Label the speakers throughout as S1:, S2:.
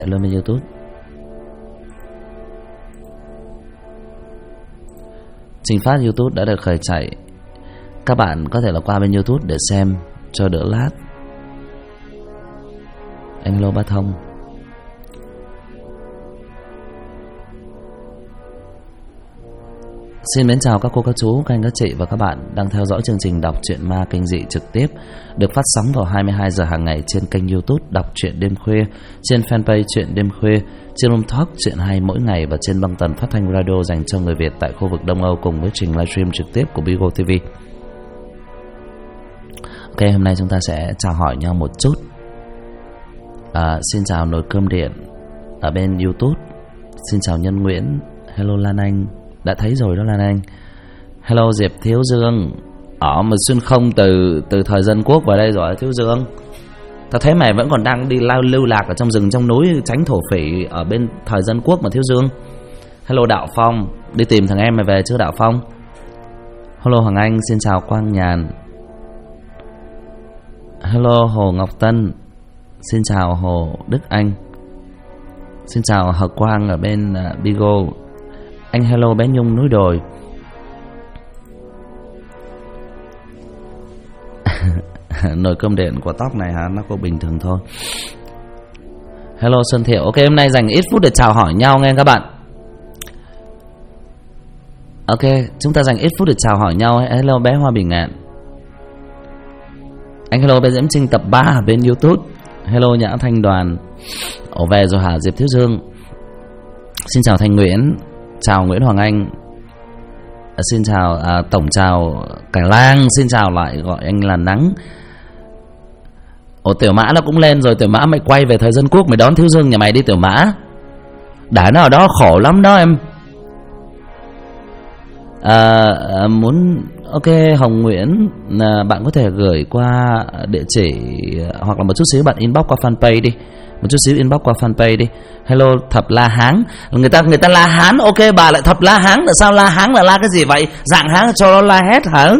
S1: lên bên YouTube. Trình phát YouTube đã được khởi chạy. Các bạn có thể là qua bên YouTube để xem cho đỡ lát. Anh Lô Bá Thông. Xin mến chào các cô, các chú, các anh, các chị và các bạn đang theo dõi chương trình đọc truyện ma kinh dị trực tiếp được phát sóng vào 22 giờ hàng ngày trên kênh YouTube Đọc truyện đêm khuya, trên fanpage Truyện đêm khuya, trên Room Talk Truyện hay mỗi ngày và trên băng tần phát thanh radio dành cho người Việt tại khu vực Đông Âu cùng với trình livestream trực tiếp của Bigo TV. Ok, hôm nay chúng ta sẽ chào hỏi nhau một chút. Xin chào Nồi Cơm Điện ở bên YouTube. Xin chào Nhân Nguyễn. Hello Lan Anh. Đã thấy rồi đó Lan Anh. Hello Diệp Thiếu Dương. Mà xuyên không từ thời Dân Quốc vào đây rồi Thiếu Dương. Tao thấy mày vẫn còn đang đi lưu lạc ở trong rừng trong núi tránh thổ phỉ ở bên thời Dân Quốc mà Thiếu Dương. Hello Đạo Phong. Đi tìm thằng em mày về chưa Đạo Phong? Hello Hoàng Anh. Xin chào Quang Nhàn. Hello Hồ Ngọc Tân. Xin chào Hồ Đức Anh. Xin chào Hờ Quang ở bên Bigo. Anh hello bé Nhung núi đồi. Nồi cơm điện của tóc này hả? Nó có bình thường thôi. Hello Xuân Thiệu. Ok, hôm nay dành ít phút để chào hỏi nhau nghe các bạn. Ok, chúng ta dành ít phút để chào hỏi nhau. Hello bé Hoa Bình Ngạn. Anh hello bé Diễm Trinh tập 3 ở bên YouTube. Hello Nhã Thanh Đoàn. Về rồi hả Diệp Thiếu Dương. Xin chào Thanh Nguyễn. Chào Nguyễn Hoàng Anh. Xin chào tổng chào Cải Lang. Xin chào lại gọi anh là Nắng. Tiểu Mã nó cũng lên rồi. Tiểu Mã mày quay về thời Dân Quốc mày đón Thiếu Dương nhà mày đi Tiểu Mã. Đã nó ở đó khổ lắm đó em. Muốn ok Hồng Nguyễn, bạn có thể gửi qua địa chỉ hoặc là một chút xíu bạn inbox qua fanpage đi. Một chút xíu inbox qua fanpage đi. Hello Thập La Hán. Người ta La Hán. Ok bà lại Thập La Hán. Tại sao La Hán là la cái gì vậy? Dạng Hán cho nó la hét hả?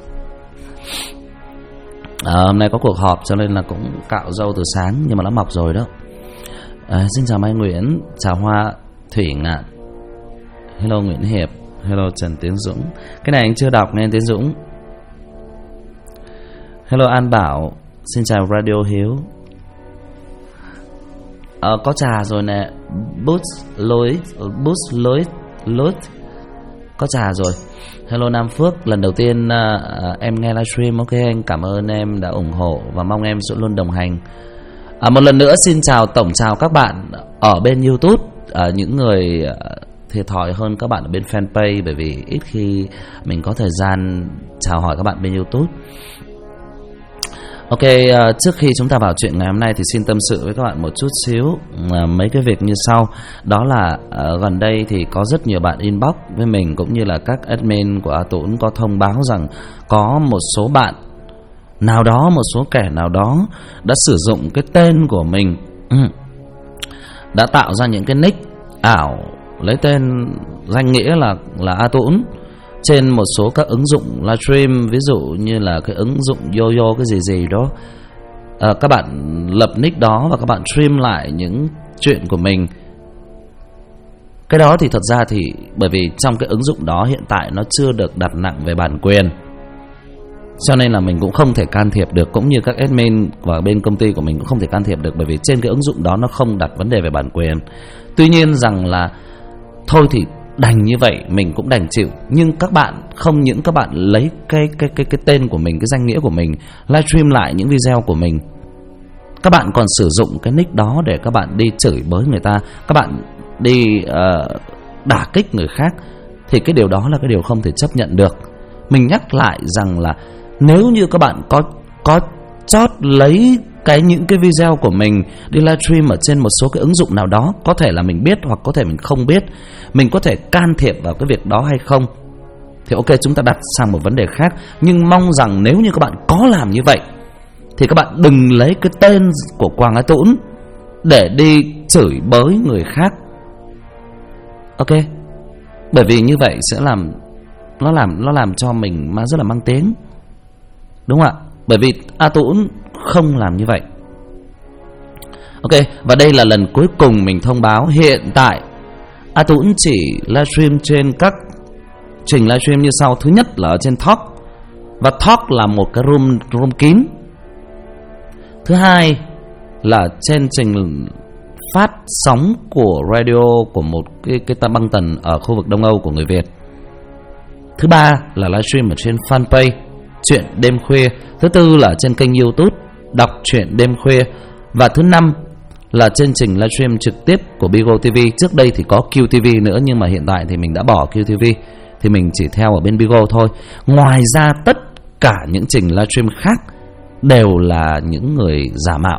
S1: Hôm nay có cuộc họp cho nên là cũng cạo râu từ sáng nhưng mà nó mọc rồi đó. Xin chào Mai Nguyễn. Chào Hoa Thủy Ngạn. Hello Nguyễn Hiệp. Hello Trần Tiến Dũng. Cái này anh chưa đọc nên Tiến Dũng. Hello An Bảo. Xin chào Radio Hiếu. Có trà rồi nè. Boost Lloyd có trà rồi. Hello Nam Phước. Lần đầu tiên em nghe livestream. Ok anh cảm ơn em đã ủng hộ và mong em sẽ luôn đồng hành. Một lần nữa xin chào tổng chào các bạn ở bên YouTube. Những người thiệt thòi hơn các bạn ở bên fanpage bởi vì ít khi mình có thời gian chào hỏi các bạn bên YouTube. Ok, trước khi chúng ta vào chuyện ngày hôm nay thì xin tâm sự với các bạn một chút xíu mấy cái việc như sau. Đó là gần đây thì có rất nhiều bạn inbox với mình cũng như là các admin của A Tũng có thông báo rằng có một số bạn nào đó, một số kẻ nào đó đã sử dụng cái tên của mình, đã tạo ra những cái nick ảo lấy tên danh nghĩa là A Tũng trên một số các ứng dụng livestream, ví dụ như là cái ứng dụng Yoyo cái gì đó. Các bạn lập nick đó và các bạn stream lại những chuyện của mình. Cái đó thì thật ra thì bởi vì trong cái ứng dụng đó hiện tại nó chưa được đặt nặng về bản quyền, cho nên là mình cũng không thể can thiệp được, cũng như các admin và bên công ty của mình cũng không thể can thiệp được, bởi vì trên cái ứng dụng đó nó không đặt vấn đề về bản quyền. Tuy nhiên rằng là thôi thì đành như vậy, mình cũng đành chịu. Nhưng các bạn không những các bạn lấy cái tên của mình, cái danh nghĩa của mình livestream lại những video của mình, các bạn còn sử dụng cái nick đó để các bạn đi chửi bới người ta, các bạn đi đả kích người khác, thì cái điều đó là cái điều không thể chấp nhận được. Mình nhắc lại rằng là nếu như các bạn có chót lấy những cái video của mình đi livestream ở trên một số cái ứng dụng nào đó, có thể là mình biết hoặc có thể mình không biết, mình có thể can thiệp vào cái việc đó hay không thì ok, chúng ta đặt sang một vấn đề khác. Nhưng mong rằng nếu như các bạn có làm như vậy thì các bạn đừng lấy cái tên của Quang A Tũng để đi chửi bới người khác. Ok, bởi vì như vậy sẽ nó làm cho mình mà rất là mang tiếng, đúng không ạ? Bởi vì A Tũng không làm như vậy. Ok, và đây là lần cuối cùng mình thông báo. Hiện tại A Tũng chỉ livestream trên các trình livestream như sau. Thứ nhất là ở trên Talk, và Talk là một cái room kín. Thứ hai là trên trình phát sóng của radio của một cái băng tần ở khu vực Đông Âu của người Việt. Thứ ba là livestream ở trên fanpage Chuyện Đêm Khuya. Thứ tư là trên kênh YouTube Đọc Chuyện Đêm Khuya. Và thứ năm là trên trình livestream trực tiếp của Bigo TV. Trước đây thì có QTV nữa, nhưng mà hiện tại thì mình đã bỏ QTV, thì mình chỉ theo ở bên Bigo thôi. Ngoài ra tất cả những trình livestream khác đều là những người giả mạo.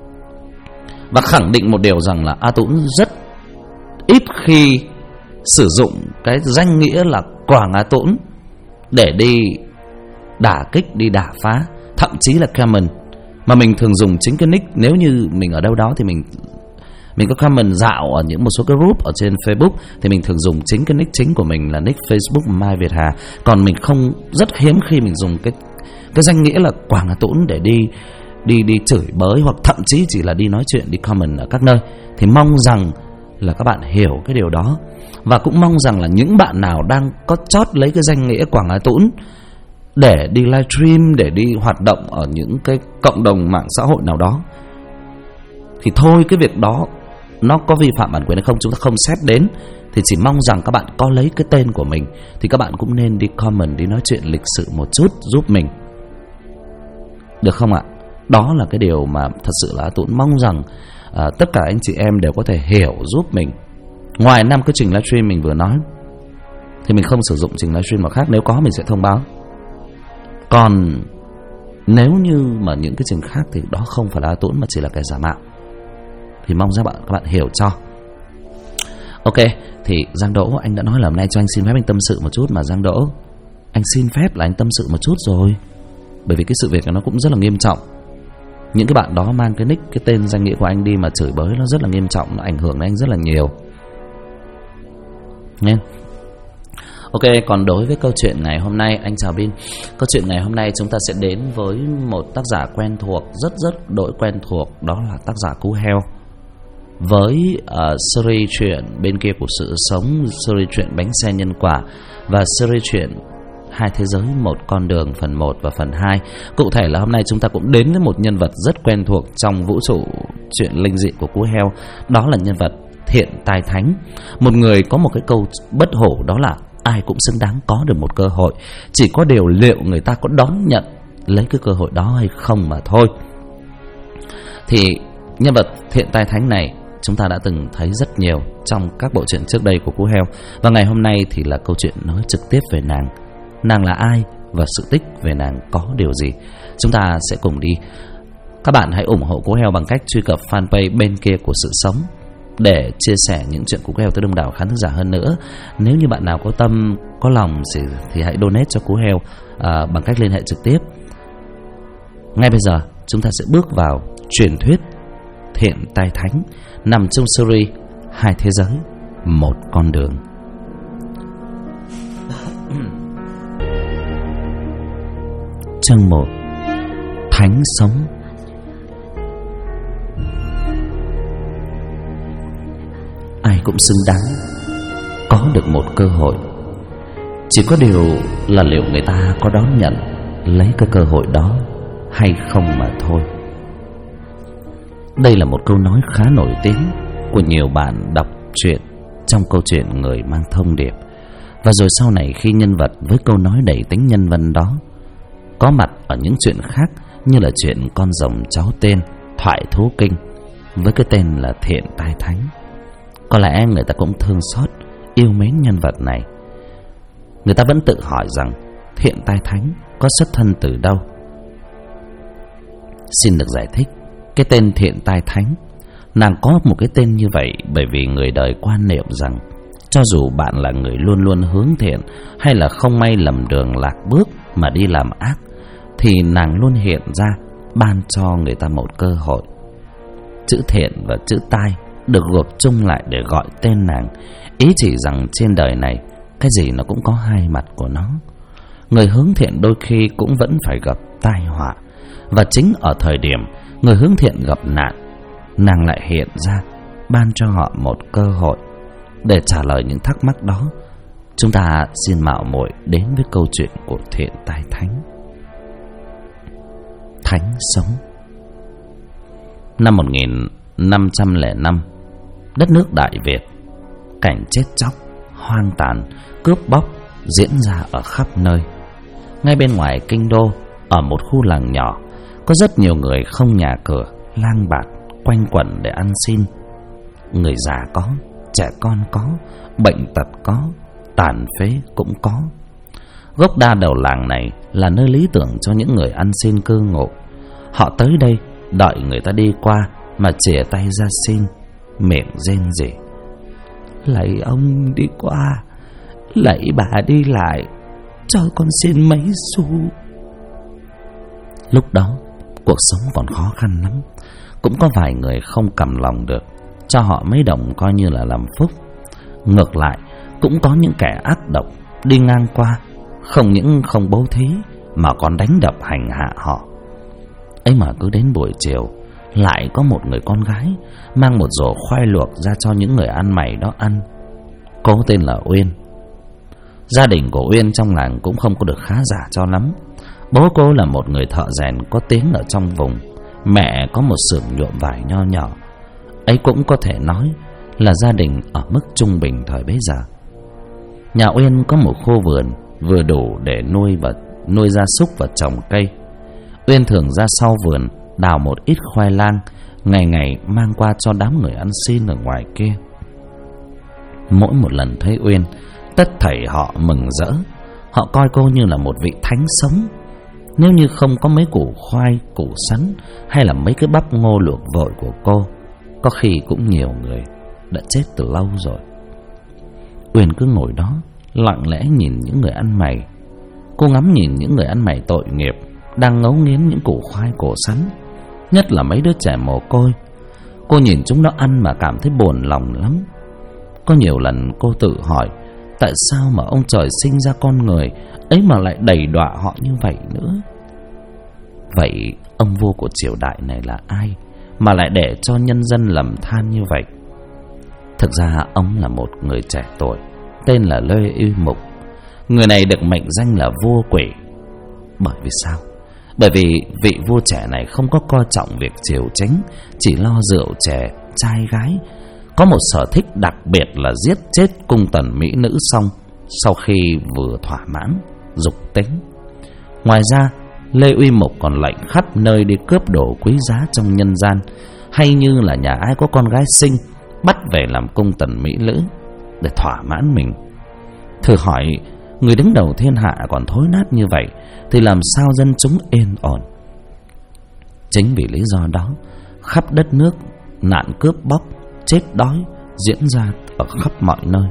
S1: Và khẳng định một điều rằng là A Tũng rất ít khi sử dụng cái danh nghĩa là Quảng A Tũng để đi đả kích, đi đả phá, thậm chí là comment. Mà mình thường dùng chính cái nick. Nếu như mình ở đâu đó thì mình có comment dạo ở những một số cái group ở trên Facebook, thì mình thường dùng chính cái nick chính của mình là nick Facebook Mai Việt Hà. Còn mình không, rất hiếm khi mình dùng cái danh nghĩa là Quảng A Tũng để đi chửi bới, hoặc thậm chí chỉ là đi nói chuyện, đi comment ở các nơi. Thì mong rằng là các bạn hiểu cái điều đó. Và cũng mong rằng là những bạn nào đang có chót lấy cái danh nghĩa Quảng A Tũng để đi livestream, để đi hoạt động ở những cái cộng đồng mạng xã hội nào đó, thì thôi, cái việc đó nó có vi phạm bản quyền hay không chúng ta không xét đến. Thì chỉ mong rằng các bạn có lấy cái tên của mình thì các bạn cũng nên đi comment, đi nói chuyện lịch sự một chút giúp mình, được không ạ? Đó là cái điều mà thật sự là tôi mong rằng tất cả anh chị em đều có thể hiểu giúp mình. Ngoài 5 cái trình livestream mình vừa nói thì mình không sử dụng trình livestream nào khác. Nếu có mình sẽ thông báo. Còn nếu như mà những cái trình khác thì đó không phải là A Tũng mà chỉ là kẻ giả mạo. Thì mong các bạn hiểu cho. Ok, thì Giang Đỗ, anh đã nói là hôm nay cho anh xin phép anh tâm sự một chút. Mà Giang Đỗ, anh xin phép là anh tâm sự một chút rồi. Bởi vì cái sự việc này nó cũng rất là nghiêm trọng. Những cái bạn đó mang cái nick, cái tên danh nghĩa của anh đi mà chửi bới, nó rất là nghiêm trọng, nó ảnh hưởng đến anh rất là nhiều. Nghe. Ok, còn đối với câu chuyện ngày hôm nay, anh chào Bin. Câu chuyện ngày hôm nay chúng ta sẽ đến với một tác giả quen thuộc, rất đội quen thuộc. Đó là tác giả Cú Heo. Với series chuyện Bên Kia Của Sự Sống, series chuyện Bánh Xe Nhân Quả, và series chuyện Hai Thế Giới Một Con Đường phần 1 và phần 2. Cụ thể là hôm nay chúng ta cũng đến với một nhân vật rất quen thuộc trong vũ trụ chuyện linh dị của Cú Heo. Đó là nhân vật Thiện Tai Thánh. Một người có một cái câu bất hủ, đó là ai cũng xứng đáng có được một cơ hội, chỉ có điều liệu người ta có đón nhận lấy cái cơ hội đó hay không mà thôi. Thì nhân vật Thiện Tai Thánh này chúng ta đã từng thấy rất nhiều trong các bộ truyện trước đây của Cú Heo. Và ngày hôm nay thì là câu chuyện nói trực tiếp về nàng. Nàng là ai và sự tích về nàng có điều gì? Chúng ta sẽ cùng đi. Các bạn hãy ủng hộ Cú Heo bằng cách truy cập fanpage Bên Kia Của Sự Sống để chia sẻ những chuyện của Cú Heo tới đông đảo khán thính giả hơn nữa. Nếu như bạn nào có tâm, có lòng thì hãy donate cho Cú Heo bằng cách liên hệ trực tiếp. Ngay bây giờ chúng ta sẽ bước vào truyền thuyết Thiện Tai Thánh, nằm trong series Hai Thế Giới Một Con Đường. Chương 1. Thánh Sống. Ai cũng xứng đáng có được một cơ hội, chỉ có điều là liệu người ta có đón nhận lấy cái cơ hội đó hay không mà thôi. Đây là một câu nói khá nổi tiếng của nhiều bạn đọc truyện trong câu chuyện Người Mang Thông Điệp. Và rồi sau này khi nhân vật với câu nói đầy tính nhân văn đó có mặt ở những chuyện khác, như là chuyện Con Rồng Cháu Tên, Thoại Thú Kinh với cái tên là Thiện Tai Thánh, có lẽ người ta cũng thương xót, yêu mến nhân vật này. Người ta vẫn tự hỏi rằng Thiện Tai Thánh có xuất thân từ đâu. Xin được giải thích. Cái tên Thiện Tai Thánh, nàng có một cái tên như vậy bởi vì người đời quan niệm rằng cho dù bạn là người luôn luôn hướng thiện, hay là không may lầm đường lạc bước mà đi làm ác, thì nàng luôn hiện ra, ban cho người ta một cơ hội. Chữ Thiện và chữ Tai được gộp chung lại để gọi tên nàng, ý chỉ rằng trên đời này cái gì nó cũng có hai mặt của nó. Người hướng thiện đôi khi cũng vẫn phải gặp tai họa, và chính ở thời điểm người hướng thiện gặp nạn, nàng lại hiện ra, ban cho họ một cơ hội để trả lời những thắc mắc đó. Chúng ta xin mạo muội đến với câu chuyện của Thiện Tai Thánh. Thánh sống. Năm 1505, đất nước Đại Việt, cảnh chết chóc, hoang tàn, cướp bóc diễn ra ở khắp nơi. Ngay bên ngoài kinh đô, ở một khu làng nhỏ, có rất nhiều người không nhà cửa, lang bạt quanh quẩn để ăn xin. Người già có, trẻ con có, bệnh tật có, tàn phế cũng có. Gốc đa đầu làng này là nơi lý tưởng cho những người ăn xin cư ngụ. Họ tới đây đợi người ta đi qua mà chìa tay ra xin, miệng rên rỉ: lạy ông đi qua, lạy bà đi lại, cho con xin mấy xu. Lúc đó cuộc sống còn khó khăn lắm, cũng có vài người không cầm lòng được, cho họ mấy đồng coi như là làm phúc. Ngược lại cũng có những kẻ ác độc đi ngang qua, không những không bố thí mà còn đánh đập hành hạ họ. Ấy mà cứ đến buổi chiều, lại có một người con gái mang một rổ khoai luộc ra cho những người ăn mày đó ăn. Cô tên là Uyên. Gia đình của Uyên trong làng cũng không có được khá giả cho lắm. Bố cô là một người thợ rèn có tiếng ở trong vùng, mẹ có một xưởng nhuộm vải nho nhỏ. Ấy cũng có thể nói là gia đình ở mức trung bình thời bấy giờ. Nhà Uyên có một khu vườn vừa đủ để nuôi gia súc và trồng cây. Uyên thường ra sau vườn đào một ít khoai lang, ngày ngày mang qua cho đám người ăn xin ở ngoài kia. Mỗi một lần thấy Uyên, tất thảy họ mừng rỡ. Họ coi cô như là một vị thánh sống. Nếu như không có mấy củ khoai, củ sắn hay là mấy cái bắp ngô luộc vội của cô, có khi cũng nhiều người đã chết từ lâu rồi. Uyên cứ ngồi đó lặng lẽ nhìn những người ăn mày. Cô ngắm nhìn những người ăn mày tội nghiệp đang ngấu nghiến những củ khoai, củ sắn, nhất là mấy đứa trẻ mồ côi. Cô nhìn chúng nó ăn mà cảm thấy buồn lòng lắm. Có nhiều lần cô tự hỏi, tại sao mà ông trời sinh ra con người ấy mà lại đầy đọa họ như vậy nữa? Vậy ông vua của triều đại này là ai mà lại để cho nhân dân lầm than như vậy? Thực ra ông là một người trẻ tuổi tên là Lê Uy Mục. Người này được mệnh danh là vua quỷ. Bởi vì sao? Bởi vì vị vua trẻ này không có coi trọng việc triều chính, chỉ lo rượu chè, trai gái. Có một sở thích đặc biệt là giết chết cung tần mỹ nữ xong sau khi vừa thỏa mãn dục tính. Ngoài ra, Lê Uy Mục còn lệnh khắp nơi đi cướp đồ quý giá trong nhân gian, hay như là nhà ai có con gái xinh bắt về làm cung tần mỹ nữ để thỏa mãn mình. Thử hỏi, người đứng đầu thiên hạ còn thối nát như vậy thì làm sao dân chúng yên ổn? Chính vì lý do đó, khắp đất nước nạn cướp bóc, chết đói diễn ra ở khắp mọi nơi.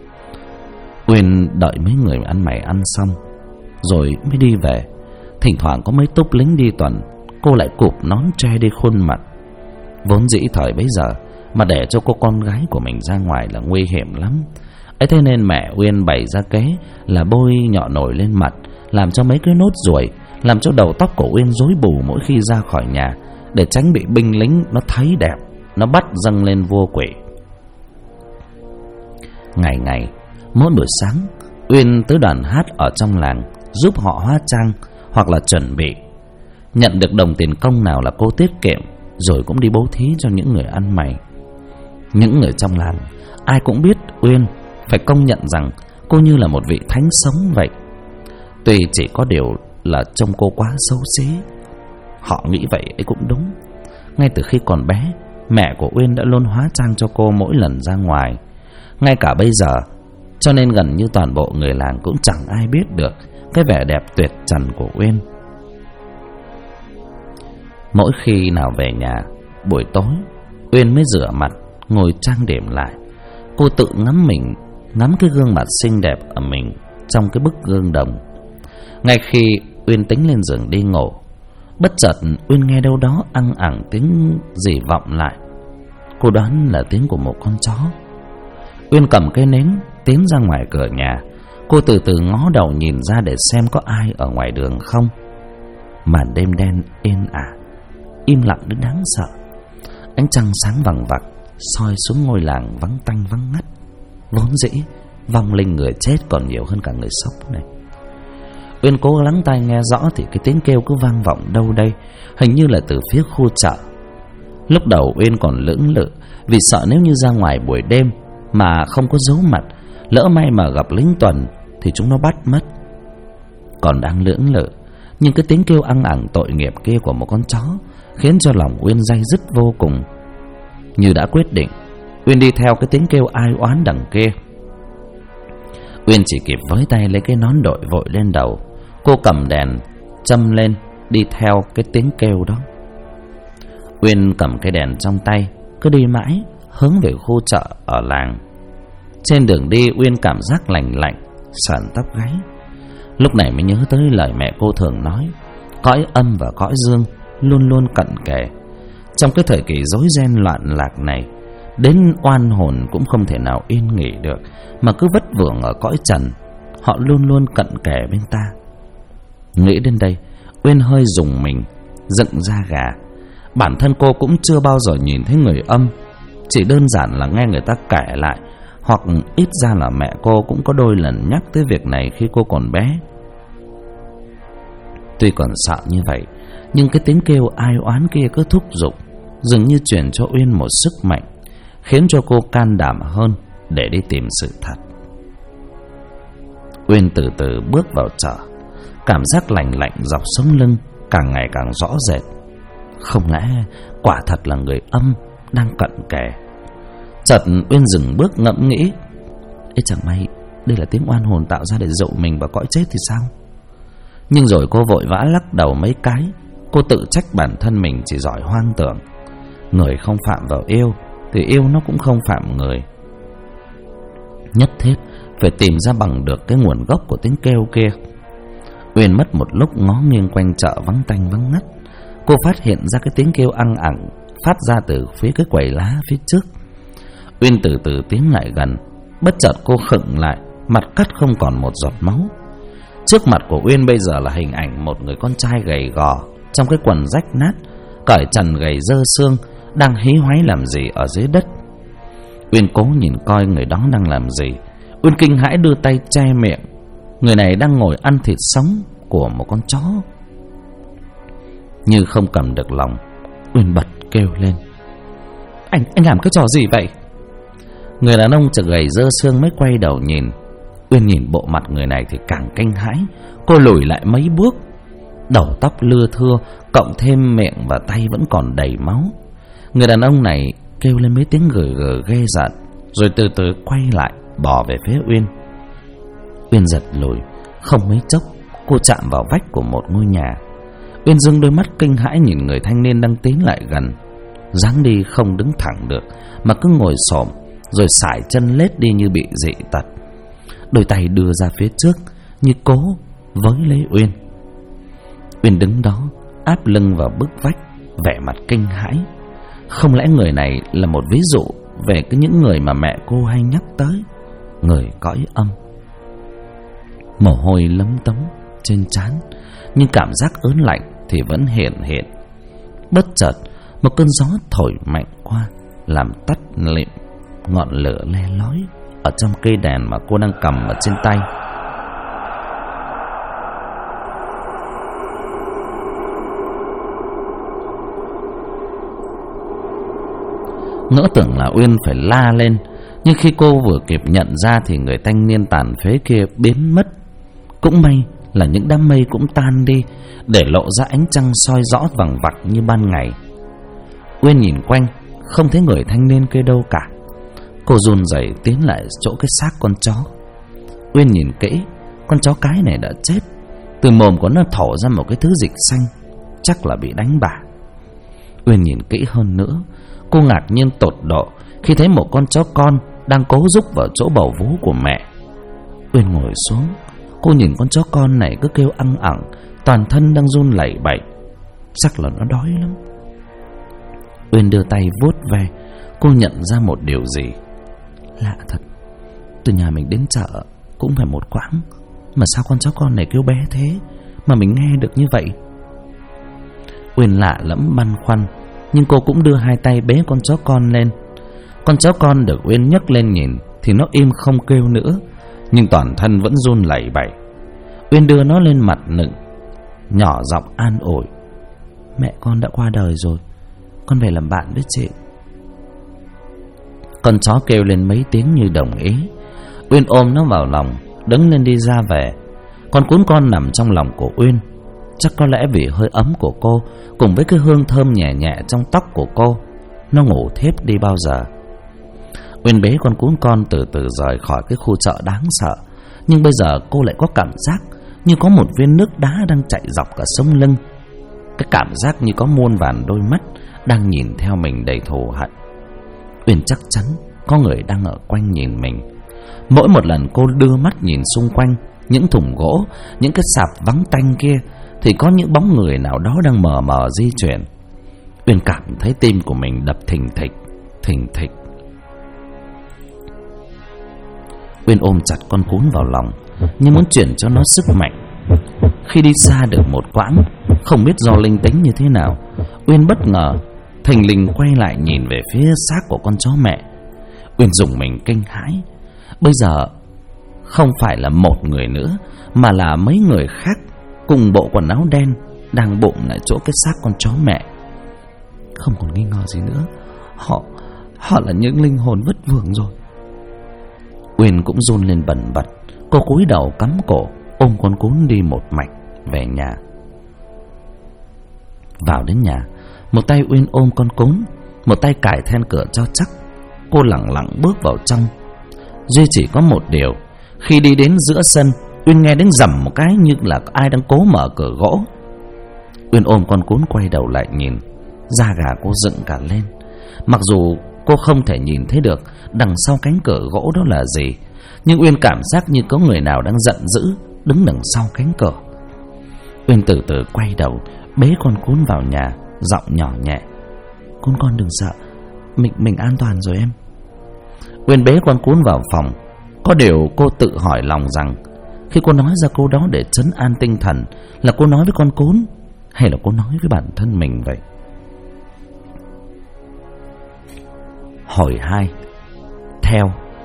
S1: Uyên đợi mấy người ăn mày ăn xong rồi mới đi về. Thỉnh thoảng có mấy túp lính đi tuần, cô lại cụp nón che đi khuôn mặt. Vốn dĩ thời bấy giờ mà để cho cô con gái của mình ra ngoài là nguy hiểm lắm. Ấy thế nên mẹ Uyên bày ra kế là bôi nhọ nổi lên mặt, làm cho mấy cái nốt ruồi, làm cho đầu tóc của Uyên rối bù mỗi khi ra khỏi nhà, để tránh bị binh lính nó thấy đẹp, nó bắt dâng lên vua quỷ. Ngày ngày, mỗi buổi sáng, Uyên tới đoàn hát ở trong làng giúp họ hóa trang hoặc là chuẩn bị. Nhận được đồng tiền công nào là cô tiết kiệm, rồi cũng đi bố thí cho những người ăn mày. Những người trong làng ai cũng biết Uyên, phải công nhận rằng cô như là một vị thánh sống vậy. Tuy chỉ có điều là trông cô quá xấu xí. Họ nghĩ vậy ấy cũng đúng. Ngay từ khi còn bé, mẹ của Uyên đã luôn hóa trang cho cô mỗi lần ra ngoài. Ngay cả bây giờ, cho nên gần như toàn bộ người làng cũng chẳng ai biết được cái vẻ đẹp tuyệt trần của Uyên. Mỗi khi nào về nhà, buổi tối, Uyên mới rửa mặt, ngồi trang điểm lại. Cô tự ngắm mình, ngắm cái gương mặt xinh đẹp ở mình trong cái bức gương đồng. Ngay khi Uyên tính lên giường đi ngủ, bất chợt Uyên nghe đâu đó ăng ẳng tiếng gì vọng lại. Cô đoán là tiếng của một con chó. Uyên cầm cây nến tiến ra ngoài cửa nhà. Cô từ từ ngó đầu nhìn ra để xem có ai ở ngoài đường không. Màn đêm đen yên ả, im lặng đến đáng sợ. Ánh trăng sáng vằng vặc soi xuống ngôi làng vắng tanh vắng ngắt. Vốn dĩ vong linh người chết còn nhiều hơn cả người sống này. Uyên cố lắng tai nghe rõ thì cái tiếng kêu cứ vang vọng đâu đây, hình như là từ phía khu chợ. Lúc đầu Uyên còn lưỡng lự vì sợ nếu như ra ngoài buổi đêm mà không có dấu mặt, lỡ may mà gặp lính tuần thì chúng nó bắt mất. Còn đang lưỡng lự, nhưng cái tiếng kêu ăng ẳng tội nghiệp kia của một con chó khiến cho lòng Uyên day dứt vô cùng. Như đã quyết định, Uyên đi theo cái tiếng kêu ai oán đằng kia. Uyên chỉ kịp với tay lấy cái nón đội vội lên đầu. Cô cầm đèn châm lên đi theo cái tiếng kêu đó. Uyên cầm cái đèn trong tay, cứ đi mãi hướng về khu chợ ở làng. Trên đường đi Uyên cảm giác lành lạnh sởn tóc gáy. Lúc này mới nhớ tới lời mẹ cô thường nói, cõi âm và cõi dương luôn luôn cận kề. Trong cái thời kỳ rối ren loạn lạc này, đến oan hồn cũng không thể nào yên nghỉ được, mà cứ vất vưởng ở cõi trần. Họ luôn luôn cận kề bên ta. Nghĩ đến đây, Uyên hơi rùng mình, dựng da gà. Bản thân cô cũng chưa bao giờ nhìn thấy người âm, chỉ đơn giản là nghe người ta kể lại, hoặc ít ra là mẹ cô cũng có đôi lần nhắc tới việc này khi cô còn bé. Tuy còn sợ như vậy, nhưng cái tiếng kêu ai oán kia cứ thúc giục, dường như truyền cho Uyên một sức mạnh, khiến cho cô can đảm hơn để đi tìm sự thật. Uyên từ từ bước vào chợ. Cảm giác lạnh lạnh dọc sống lưng càng ngày càng rõ rệt. Không lẽ quả thật là người âm đang cận kề? Chợt Uyên dừng bước ngẫm nghĩ, ê, chẳng may đây là tiếng oan hồn tạo ra để dụ mình vào cõi chết thì sao? Nhưng rồi cô vội vã lắc đầu mấy cái. Cô tự trách bản thân mình chỉ giỏi hoang tưởng. Người không phạm vào yêu thì yêu nó cũng không phạm người. Nhất thiết phải tìm ra bằng được cái nguồn gốc của tiếng kêu kia. Uyên mất một lúc ngó nghiêng quanh chợ vắng tanh vắng ngắt. Cô phát hiện ra cái tiếng kêu ăng ẳng phát ra từ phía cái quầy lá phía trước. Uyên từ từ tiến lại gần. Bất chợt cô khựng lại, mặt cắt không còn một giọt máu. Trước mặt của Uyên bây giờ là hình ảnh một người con trai gầy gò, trong cái quần rách nát, cởi trần gầy dơ xương, đang hí hoáy làm gì ở dưới đất. Uyên cố nhìn coi người đó đang làm gì. Uyên kinh hãi đưa tay che miệng. Người này đang ngồi ăn thịt sống của một con chó. Như không cầm được lòng, Uyên bật kêu lên, Anh làm cái trò gì vậy? Người đàn ông chợt gầy dơ xương mới quay đầu nhìn. Uyên nhìn bộ mặt người này thì càng kinh hãi. Cô lùi lại mấy bước. Đầu tóc lưa thưa, cộng thêm miệng và tay vẫn còn đầy máu. Người đàn ông này kêu lên mấy tiếng gừ gừ ghê giận, rồi từ từ quay lại bò về phía Uyên. Uyên giật lùi. Không mấy chốc cô chạm vào vách của một ngôi nhà. Uyên dưng đôi mắt kinh hãi nhìn người thanh niên đang tiến lại gần. Dáng đi không đứng thẳng được, mà cứ ngồi xổm, rồi sải chân lết đi như bị dị tật. Đôi tay đưa ra phía trước như cố với lấy Uyên. Uyên đứng đó áp lưng vào bức vách, vẻ mặt kinh hãi. Không lẽ người này là một ví dụ về những người mà mẹ cô hay nhắc tới, người cõi âm? Mồ hôi lấm tấm trên trán, nhưng cảm giác ớn lạnh thì vẫn hiện. Bất chợt một cơn gió thổi mạnh qua, làm tắt lịm ngọn lửa le lói ở trong cây đèn mà cô đang cầm ở trên tay. Ngỡ tưởng là Uyên phải la lên, nhưng khi cô vừa kịp nhận ra thì người thanh niên tàn phế kia biến mất. Cũng may là những đám mây cũng tan đi, để lộ ra ánh trăng soi rõ vằng vặc như ban ngày. Uyên nhìn quanh, không thấy người thanh niên kia đâu cả. Cô run rẩy tiến lại chỗ cái xác con chó. Uyên nhìn kỹ, con chó cái này đã chết. Từ mồm của nó thổ ra một cái thứ dịch xanh, chắc là bị đánh bả. Uyên nhìn kỹ hơn nữa, cô ngạc nhiên tột độ khi thấy một con chó con đang cố rúc vào chỗ bầu vú của mẹ. Uyên ngồi xuống, cô nhìn con chó con này cứ kêu ăng ẳng, toàn thân đang run lẩy bẩy. Chắc là nó đói lắm. Uyên đưa tay vuốt ve. Cô nhận ra một điều gì lạ thật. Từ nhà mình đến chợ cũng phải một quãng, mà sao con chó con này kêu bé thế mà mình nghe được như vậy? Uyên lạ lẫm băn khoăn, nhưng cô cũng đưa hai tay bế con chó con lên. Con chó con được Uyên nhấc lên nhìn thì nó im không kêu nữa, nhưng toàn thân vẫn run lẩy bẩy. Uyên đưa nó lên mặt nựng, nhỏ giọng an ủi: "Mẹ con đã qua đời rồi, con về làm bạn với chị." Con chó kêu lên mấy tiếng như đồng ý. Uyên ôm nó vào lòng, đứng lên đi ra về. Con cún con nằm trong lòng của Uyên. Chắc có lẽ vì hơi ấm của cô cùng với cái hương thơm nhẹ nhẹ trong tóc của cô, nó ngủ thiếp đi bao giờ. Uyên bế con cún con từ từ rời khỏi cái khu chợ đáng sợ. Nhưng bây giờ cô lại có cảm giác như có một viên nước đá đang chạy dọc cả sống lưng. Cái cảm giác như có muôn vàn đôi mắt đang nhìn theo mình đầy thù hận. Uyên chắc chắn có người đang ở quanh nhìn mình. Mỗi một lần cô đưa mắt nhìn xung quanh những thùng gỗ, những cái sạp vắng tanh kia, thì có những bóng người nào đó đang mờ mờ di chuyển. Uyên cảm thấy tim của mình đập thình thịch, thình thịch. Uyên ôm chặt con cún vào lòng, như muốn chuyển cho nó sức mạnh. Khi đi xa được một quãng, không biết do linh tính như thế nào, Uyên bất ngờ thình lình quay lại nhìn về phía xác của con chó mẹ. Uyên rùng mình kinh hãi. Bây giờ không phải là một người nữa, mà là mấy người khác cùng bộ quần áo đen đang bụng lại chỗ cái xác con chó mẹ. Không còn nghi ngờ gì nữa, họ là những linh hồn vất vưởng rồi. Uyên cũng run lên bần bật. Cô cúi đầu cắm cổ ôm con cún đi một mạch về nhà. Vào đến nhà, một tay Uyên ôm con cún, một tay cài then cửa cho chắc. Cô lẳng lặng bước vào trong. Duy chỉ có một điều, khi đi đến giữa sân, Uyên nghe đến rầm một cái như là ai đang cố mở cửa gỗ. Uyên ôm con cún quay đầu lại nhìn, da gà cô dựng cả lên. Mặc dù cô không thể nhìn thấy được đằng sau cánh cửa gỗ đó là gì, nhưng Uyên cảm giác như có người nào đang giận dữ đứng đằng sau cánh cửa. Uyên từ từ quay đầu, bế con cún vào nhà, giọng nhỏ nhẹ: "Cún con đừng sợ, mình an toàn rồi em." Uyên bế con cún vào phòng. Có điều cô tự hỏi lòng rằng khi cô nói ra câu đó để trấn an tinh thần, là cô nói với con cún hay là cô nói với bản thân mình vậy? Hồi 2. Theo.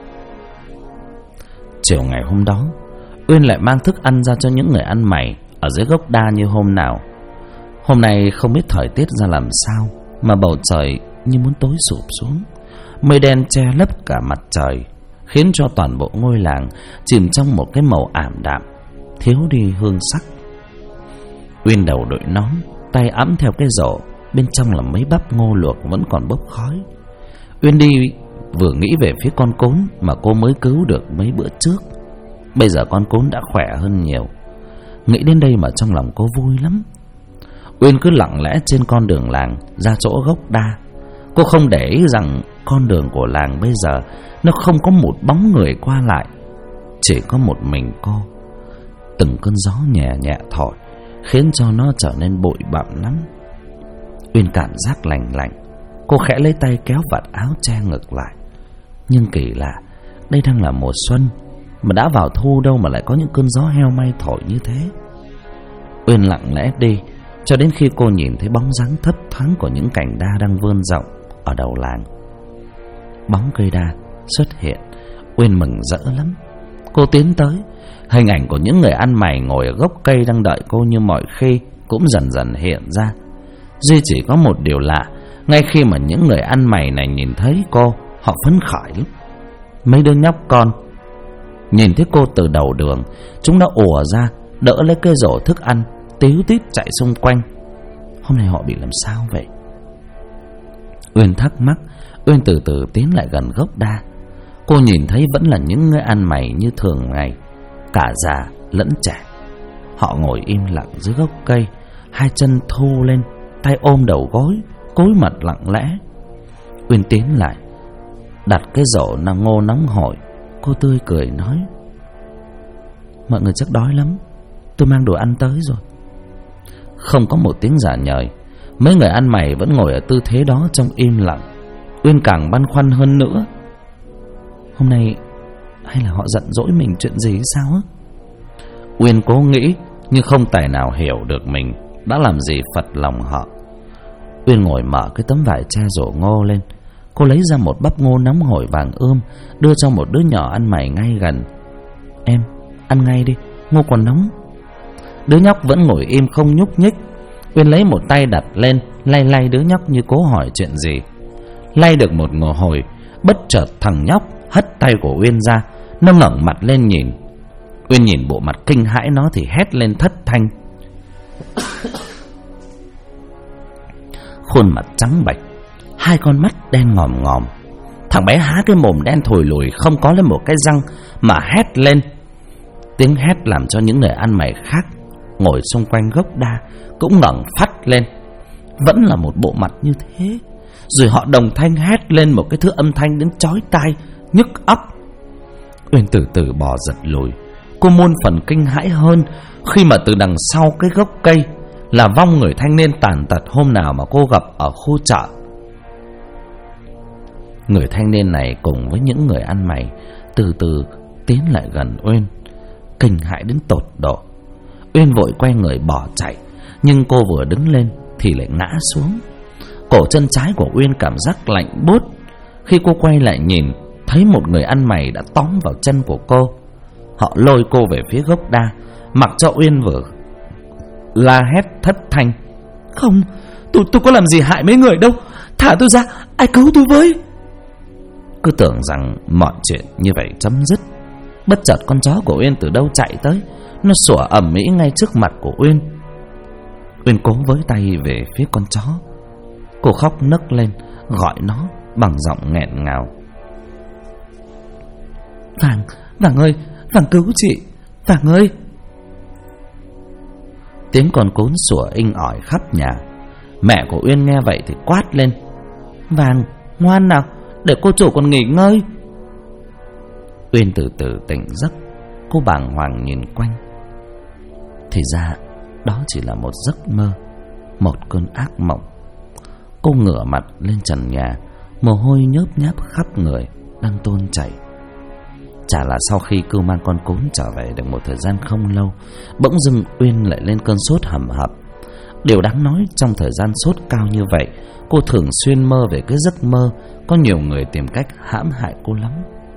S1: Chiều ngày hôm đó, Uyên lại mang thức ăn ra cho những người ăn mày ở dưới gốc đa như hôm nào. Hôm nay không biết thời tiết ra làm sao mà bầu trời như muốn tối sụp xuống. Mây đen che lấp cả mặt trời, khiến cho toàn bộ ngôi làng chìm trong một cái màu ảm đạm, thiếu đi hương sắc. Uyên đầu đội nón, tay ẵm theo cái rổ, bên trong là mấy bắp ngô luộc vẫn còn bốc khói. Uyên đi vừa nghĩ về phía con cún mà cô mới cứu được mấy bữa trước. Bây giờ con cún đã khỏe hơn nhiều. Nghĩ đến đây mà trong lòng cô vui lắm. Uyên cứ lặng lẽ trên con đường làng ra chỗ gốc đa. Cô không để ý rằng con đường của làng bây giờ nó không có một bóng người qua lại, chỉ có một mình cô. Từng cơn gió nhẹ nhẹ thổi khiến cho nó trở nên bụi bặm lắm. Uyên cảm giác lành lạnh. Cô khẽ lấy tay kéo vạt áo che ngực lại. Nhưng kỳ lạ, đây đang là mùa xuân mà đã vào thu đâu mà lại có những cơn gió heo may thổi như thế. Uyên lặng lẽ đi cho đến khi cô nhìn thấy bóng dáng thấp thoáng của những cành đa đang vươn rộng ở đầu làng. Bóng cây đa xuất hiện, Uyên mừng rỡ lắm. Cô tiến tới. Hình ảnh của những người ăn mày ngồi ở gốc cây đang đợi cô như mọi khi cũng dần dần hiện ra. Duy chỉ có một điều lạ, ngay khi mà những người ăn mày này nhìn thấy cô, họ phấn khởi lắm. Mấy đứa nhóc con nhìn thấy cô từ đầu đường, chúng đã ùa ra đỡ lấy cái rổ thức ăn, tíu tít chạy xung quanh. Hôm nay họ bị làm sao vậy? Uyên thắc mắc. Uyên từ từ tiến lại gần gốc đa. Cô nhìn thấy vẫn là những người ăn mày như thường ngày, cả già lẫn trẻ. Họ ngồi im lặng dưới gốc cây, hai chân thu lên, tay ôm đầu gối, cúi mặt lặng lẽ. Uyên tiến lại, đặt cái rổ nằm ngô nóng hổi. Cô tươi cười nói: "Mọi người chắc đói lắm, tôi mang đồ ăn tới rồi." Không có một tiếng giả nhời. Mấy người ăn mày vẫn ngồi ở tư thế đó trong im lặng. Uyên càng băn khoăn hơn nữa. Hôm nay hay là họ giận dỗi mình chuyện gì hay sao á? Uyên cố nghĩ nhưng không tài nào hiểu được mình đã làm gì phật lòng họ. Uyên ngồi mở cái tấm vải che rổ ngô lên. Cô lấy ra một bắp ngô nóng hổi vàng ươm, đưa cho một đứa nhỏ ăn mày ngay gần. Em, ăn ngay đi, ngô còn nóng. Đứa nhóc vẫn ngồi im không nhúc nhích. Uyên lấy một tay đặt lên, lay lay đứa nhóc như cố hỏi chuyện gì. Lay được một hồi, bất chợt thằng nhóc hất tay của Uyên ra. Nó ngẩng mặt lên nhìn. Uyên nhìn bộ mặt kinh hãi nó thì hét lên thất thanh. Khuôn mặt trắng bệch, hai con mắt đen ngòm ngòm. Thằng bé há cái mồm đen thùi lùi, không có lên một cái răng mà hét lên. Tiếng hét làm cho những người ăn mày khác ngồi xung quanh gốc đa cũng ngẩng phát lên. Vẫn là một bộ mặt như thế. Rồi họ đồng thanh hét lên một cái thứ âm thanh đến chói tai, nhức óc. Uyên từ từ bò giật lùi. Cô muôn phần kinh hãi hơn khi mà từ đằng sau cái gốc cây là vong người thanh niên tàn tật hôm nào mà cô gặp ở khu chợ. Người thanh niên này cùng với những người ăn mày từ từ tiến lại gần Uyên, kinh hãi đến tột độ. Uyên vội quay người bỏ chạy, nhưng cô vừa đứng lên thì lại ngã xuống. Cổ chân trái của Uyên cảm giác lạnh buốt. Khi cô quay lại nhìn, thấy một người ăn mày đã tóm vào chân của cô. Họ lôi cô về phía gốc đa, mặc cho Uyên vừa la hét thất thanh. Không, tôi có làm gì hại mấy người đâu, thả tôi ra, ai cứu tôi với. Cứ tưởng rằng mọi chuyện như vậy chấm dứt. Bất chợt con chó của Uyên từ đâu chạy tới, nó sủa ầm ĩ ngay trước mặt của Uyên. Uyên cố với tay về phía con chó. Cô khóc nấc lên, gọi nó bằng giọng nghẹn ngào. Vàng ơi, Vàng cứu chị, Vàng ơi. Tiếng con cún sủa inh ỏi khắp nhà. Mẹ của Uyên nghe vậy thì quát lên. Vàng, ngoan nào, để cô chủ còn nghỉ ngơi. Uyên từ từ tỉnh giấc. Cô bàng hoàng nhìn quanh. Thì ra đó chỉ là một giấc mơ, một cơn ác mộng. Cô ngửa mặt lên trần nhà, mồ hôi nhớp nháp khắp người đang tuôn chảy. Chả là sau khi cưu mang con cún trở về được một thời gian không lâu, bỗng dưng Uyên lại lên cơn sốt hầm hập. Điều đáng nói, trong thời gian sốt cao như vậy, cô thường xuyên mơ về cái giấc mơ có nhiều người tìm cách hãm hại cô lắm.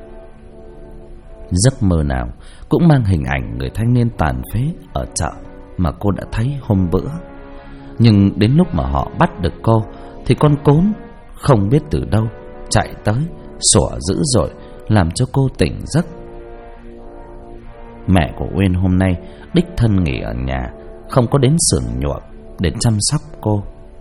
S1: Giấc mơ nào cũng mang hình ảnh người thanh niên tàn phế ở chợ mà cô đã thấy hôm bữa. Nhưng đến lúc mà họ bắt được cô thì con cún không biết từ đâu chạy tới sủa dữ dội, làm cho cô tỉnh giấc. Mẹ của Uyên hôm nay đích thân nghỉ ở nhà, không có đến xưởng nhuộm để chăm sóc cô.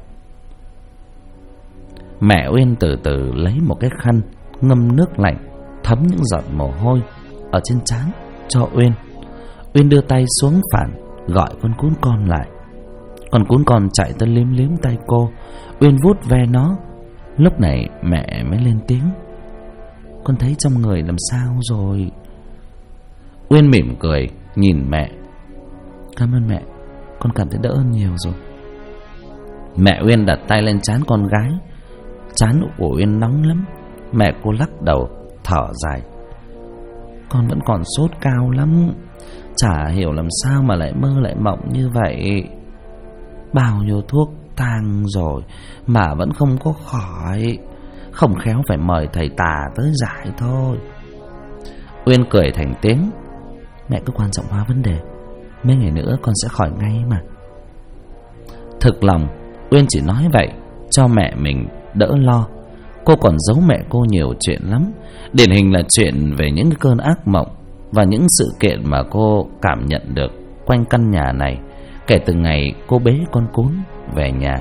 S1: Mẹ Uyên từ từ lấy một cái khăn ngâm nước lạnh thấm những giọt mồ hôi ở trên trán cho Uyên. Uyên đưa tay xuống phản gọi con cún con lại. Con cún con chạy tới liếm liếm tay cô. Uyên vuốt ve nó. Lúc này mẹ mới lên tiếng. Con thấy trong người làm sao rồi? Uyên mỉm cười nhìn mẹ. Cảm ơn mẹ, con cảm thấy đỡ hơn nhiều rồi. Mẹ Uyên đặt tay lên trán con gái. Trán của Uyên nóng lắm. Mẹ cô lắc đầu thở dài. Con vẫn còn sốt cao lắm. Chả hiểu làm sao mà lại mơ lại mộng như vậy. Bao nhiêu thuốc thang rồi mà vẫn không có khỏi. Không khéo phải mời thầy tà tới giải thôi. Uyên cười thành tiếng. Mẹ cứ quan trọng hóa vấn đề. Mấy ngày nữa con sẽ khỏi ngay mà. Thực lòng Uyên chỉ nói vậy cho mẹ mình đỡ lo. Cô còn giấu mẹ cô nhiều chuyện lắm. Điển hình là chuyện về những cơn ác mộng và những sự kiện mà cô cảm nhận được quanh căn nhà này kể từ ngày cô bế con cún về nhà.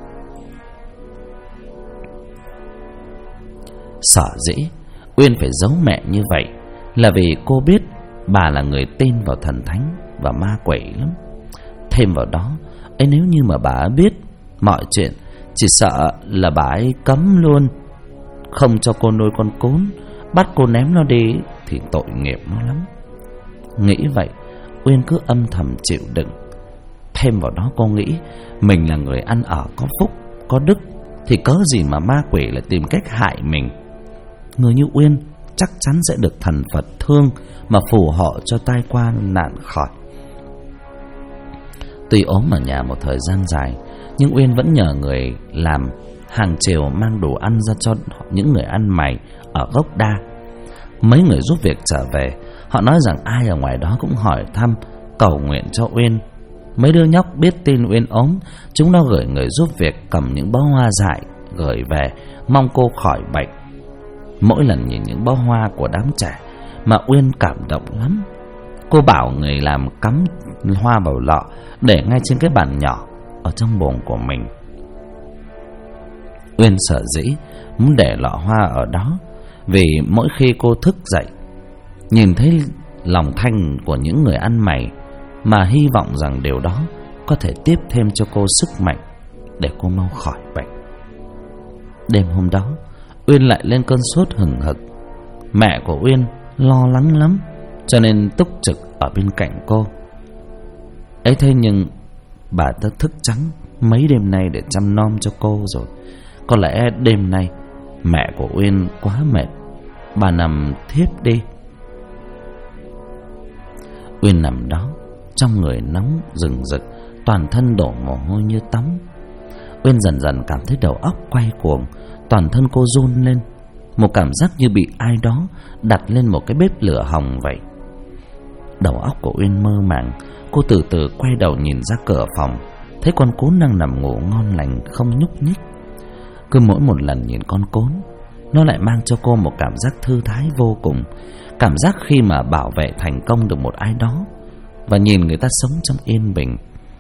S1: Sở dĩ Uyên phải giấu mẹ như vậy là vì cô biết bà là người tin vào thần thánh và ma quỷ lắm. Thêm vào đó, nếu như mà bà biết mọi chuyện, chỉ sợ là bà ấy cấm luôn, không cho cô nuôi con cún, bắt cô ném nó đi thì tội nghiệp nó lắm. Nghĩ vậy, Uyên cứ âm thầm chịu đựng. Thêm vào đó cô nghĩ mình là người ăn ở có phúc, có đức, thì cớ gì mà ma quỷ lại tìm cách hại mình. Người như Uyên chắc chắn sẽ được thần Phật thương mà phù hộ cho tai qua nạn khỏi. Tuy ốm ở nhà một thời gian dài, nhưng Uyên vẫn nhờ người làm hàng chiều mang đồ ăn ra cho những người ăn mày ở gốc đa. Mấy người giúp việc trở về, họ nói rằng ai ở ngoài đó cũng hỏi thăm, cầu nguyện cho Uyên. Mấy đứa nhóc biết tin Uyên ốm, chúng nó gửi người giúp việc cầm những bó hoa dại gửi về, mong cô khỏi bệnh. Mỗi lần nhìn những bó hoa của đám trẻ mà Uyên cảm động lắm. Cô bảo người làm cắm hoa vào lọ, để ngay trên cái bàn nhỏ ở trong buồng của mình. Uyên sợ dĩ muốn để lọ hoa ở đó, vì mỗi khi cô thức dậy, nhìn thấy lòng thanh của những người ăn mày, mà hy vọng rằng điều đó có thể tiếp thêm cho cô sức mạnh để cô mau khỏi bệnh. Đêm hôm đó, Uyên lại lên cơn sốt hừng hực. Mẹ của Uyên lo lắng lắm, cho nên túc trực ở bên cạnh cô. Ấy thế nhưng bà đã thức trắng mấy đêm nay để chăm nom cho cô rồi. Có lẽ đêm nay mẹ của Uyên quá mệt, bà nằm thiếp đi. Uyên nằm đó, trong người nóng rừng rực, toàn thân đổ mồ hôi như tắm. Uyên dần dần cảm thấy đầu óc quay cuồng, toàn thân cô run lên, một cảm giác như bị ai đó đặt lên một cái bếp lửa hồng vậy. Đầu óc của Uyên mơ màng, cô từ từ quay đầu nhìn ra cửa phòng, thấy con cún đang nằm ngủ ngon lành không nhúc nhích. Cứ mỗi một lần nhìn con cún, nó lại mang cho cô một cảm giác thư thái vô cùng, cảm giác khi mà bảo vệ thành công được một ai đó và nhìn người ta sống trong yên bình.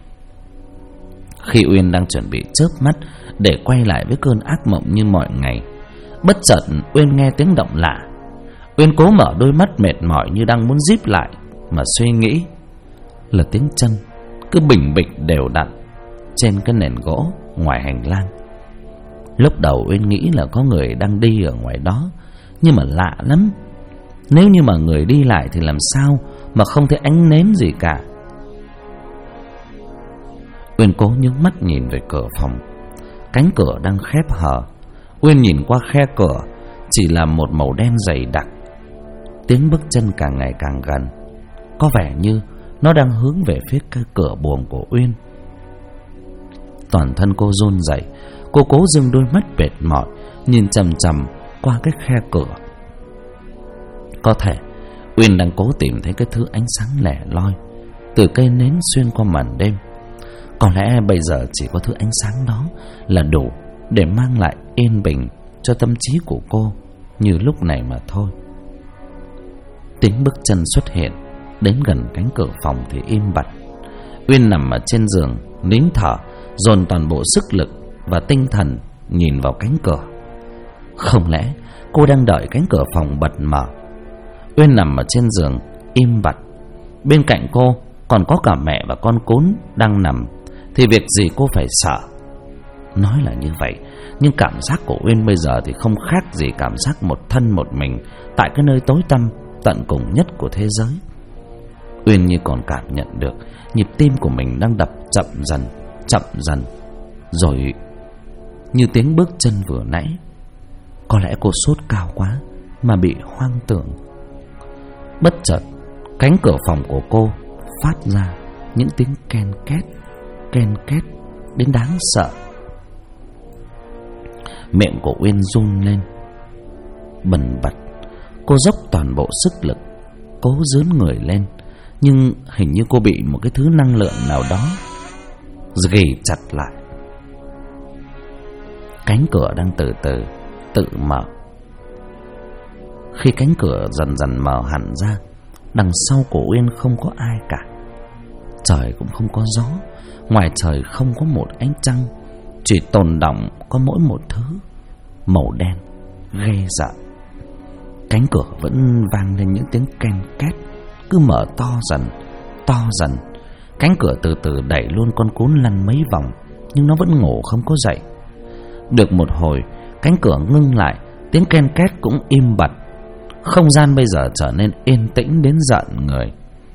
S1: Khi Uyên đang chuẩn bị chớp mắt để quay lại với cơn ác mộng như mọi ngày, bất chợt Uyên nghe tiếng động lạ. Uyên cố mở đôi mắt mệt mỏi như đang muốn díp lại, mà suy nghĩ là tiếng chân cứ bình bịch đều đặn trên cái nền gỗ ngoài hành lang. Lúc đầu Uyên nghĩ là có người đang đi ở ngoài đó, nhưng mà lạ lắm, nếu như mà người đi lại thì làm sao mà không thấy ánh nến gì cả. Uyên cố nhướng mắt nhìn về cửa phòng. Cánh cửa đang khép hờ. Uyên nhìn qua khe cửa, chỉ là một màu đen dày đặc. Tiếng bước chân càng ngày càng gần, có vẻ như nó đang hướng về phía cái cửa buồng của Uyên. Toàn thân cô run rẩy, cô cố dừng đôi mắt mệt mỏi, nhìn chằm chằm qua cái khe cửa. Có thể Uyên đang cố tìm thấy cái thứ ánh sáng lẻ loi từ cây nến xuyên qua màn đêm. Có lẽ bây giờ chỉ có thứ ánh sáng đó là đủ để mang lại yên bình cho tâm trí của cô như lúc này mà thôi. Tiếng bước chân xuất hiện, đến gần cánh cửa phòng thì im bặt. Uyên nằm ở trên giường, nín thở, dồn toàn bộ sức lực và tinh thần nhìn vào cánh cửa. Không lẽ cô đang đợi cánh cửa phòng bật mở? Uyên nằm ở trên giường im bặt. Bên cạnh cô còn có cả mẹ và con cún đang nằm, thì việc gì cô phải sợ? Nói là như vậy, nhưng cảm giác của Uyên bây giờ thì không khác gì cảm giác một thân một mình tại cái nơi tối tăm tận cùng nhất của thế giới. Uyên như còn cảm nhận được nhịp tim của mình đang đập chậm dần, rồi như tiếng bước chân vừa nãy. Có lẽ cô sốt cao quá mà bị hoang tưởng. Bất chợt, cánh cửa phòng của cô phát ra những tiếng ken két đến đáng sợ. Miệng của Uyên run lên bần bật. Cô dốc toàn bộ sức lực, cố dướn người lên, nhưng hình như cô bị một cái thứ năng lượng nào đó ghì chặt lại. Cánh cửa đang từ từ tự mở. Khi cánh cửa dần dần mở hẳn ra, đằng sau của Uyên không có ai cả. Trời cũng không có gió, ngoài trời không có một ánh trăng, chỉ tồn đọng có mỗi một thứ màu đen ghê rợn. Cánh cửa vẫn vang lên những tiếng ken két, cứ mở to dần. Cánh cửa từ từ đẩy luôn con cún lăn mấy vòng, nhưng nó vẫn ngủ không có dậy. Được một hồi, cánh cửa ngưng lại, tiếng ken két cũng im bặt. Không gian bây giờ trở nên yên tĩnh đến giận người.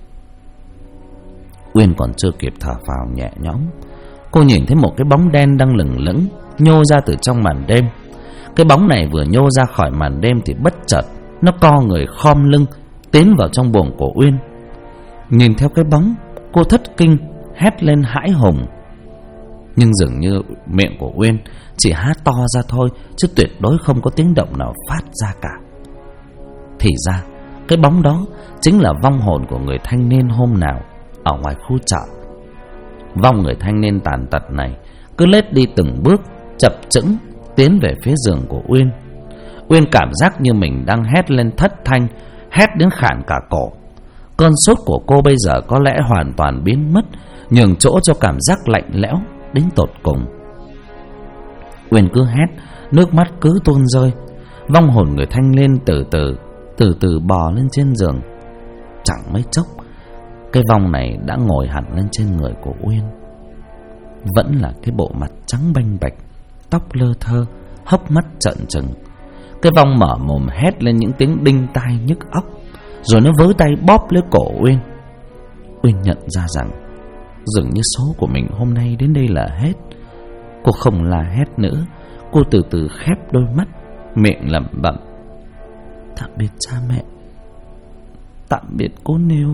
S1: Uyên còn chưa kịp thở phào nhẹ nhõm, cô nhìn thấy một cái bóng đen đang lửng lững nhô ra từ trong màn đêm. Cái bóng này vừa nhô ra khỏi màn đêm thì bất chợt nó co người khom lưng tiến vào trong buồng của Uyên. Nhìn theo cái bóng, cô thất kinh hét lên hãi hùng. Nhưng dường như miệng của Uyên chỉ há to ra thôi, chứ tuyệt đối không có tiếng động nào phát ra cả. Thì ra cái bóng đó chính là vong hồn của người thanh niên hôm nào ở ngoài khu chợ. Vong người thanh niên tàn tật này cứ lết đi từng bước, chập chững tiến về phía giường của Uyên. Uyên cảm giác như mình đang hét lên thất thanh, hét đến khản cả cổ. Cơn sốt của cô bây giờ có lẽ hoàn toàn biến mất, nhường chỗ cho cảm giác lạnh lẽo đến tột cùng. Uyên cứ hét, nước mắt cứ tuôn rơi. Vong hồn người thanh niên từ từ bò lên trên giường. Chẳng mấy chốc, cái vong này đã ngồi hẳn lên trên người của Uyên. Vẫn là cái bộ mặt trắng banh bạch, tóc lơ thơ, hốc mắt trợn trừng. Cái vong mở mồm hét lên những tiếng đinh tai nhức óc, rồi nó với tay bóp lấy cổ Uyên. Uyên nhận ra rằng dường như số của mình hôm nay đến đây là hết. Cô không la hét nữa. Cô từ từ khép đôi mắt, miệng lẩm bẩm: tạm biệt cha mẹ, tạm biệt cô Nêu.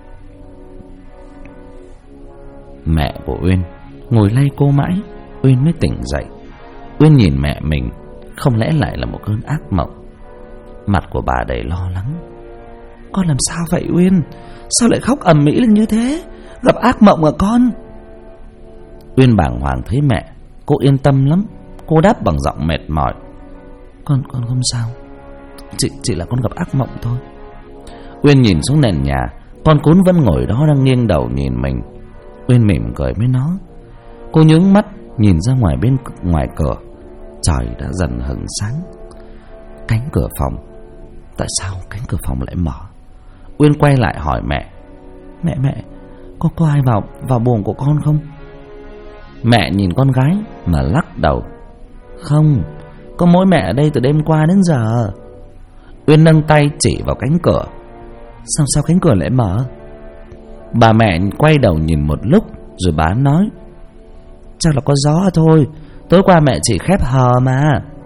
S1: Mẹ của Uyên ngồi lay cô mãi, Uyên mới tỉnh dậy. Uyên nhìn mẹ mình, không lẽ lại là một cơn ác mộng? Mặt của bà đầy lo lắng. Con làm sao vậy Uyên? Sao lại khóc ầm ĩ lên như thế? Gặp ác mộng à con? Uyên bàng hoàng thấy mẹ, cô yên tâm lắm. Cô đáp bằng giọng mệt mỏi: Con không sao, chỉ là con gặp ác mộng thôi. Uyên nhìn xuống nền nhà, con cún vẫn ngồi đó đang nghiêng đầu nhìn mình. Uyên mỉm cười với nó. Cô nhướng mắt nhìn ra ngoài cửa. Trời đã dần hửng sáng. Cánh cửa phòng, tại sao cánh cửa phòng lại mở? Uyên quay lại hỏi mẹ: Mẹ, có ai vào buồng của con không? Mẹ nhìn con gái mà lắc đầu: Không, có mỗi mẹ ở đây từ đêm qua đến giờ. Uyên nâng tay chỉ vào cánh cửa. Sao cánh cửa lại mở? Bà mẹ quay đầu nhìn một lúc rồi bà nói: Chắc là có gió thôi, tối qua mẹ chỉ khép hờ mà.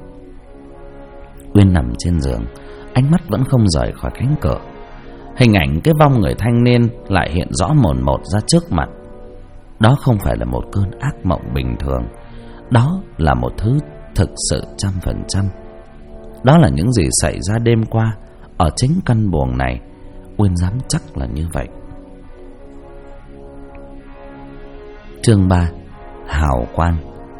S1: Uyên nằm trên giường, ánh mắt vẫn không rời khỏi cánh cửa. Hình ảnh cái vong người thanh niên lại hiện rõ mồn một ra trước mặt. Đó không phải là một cơn ác mộng bình thường. Đó là một thứ thực sự 100%. Đó là những gì xảy ra đêm qua ở chính căn buồng này. Uyên dám chắc là như vậy. Chương 3: Hào quang.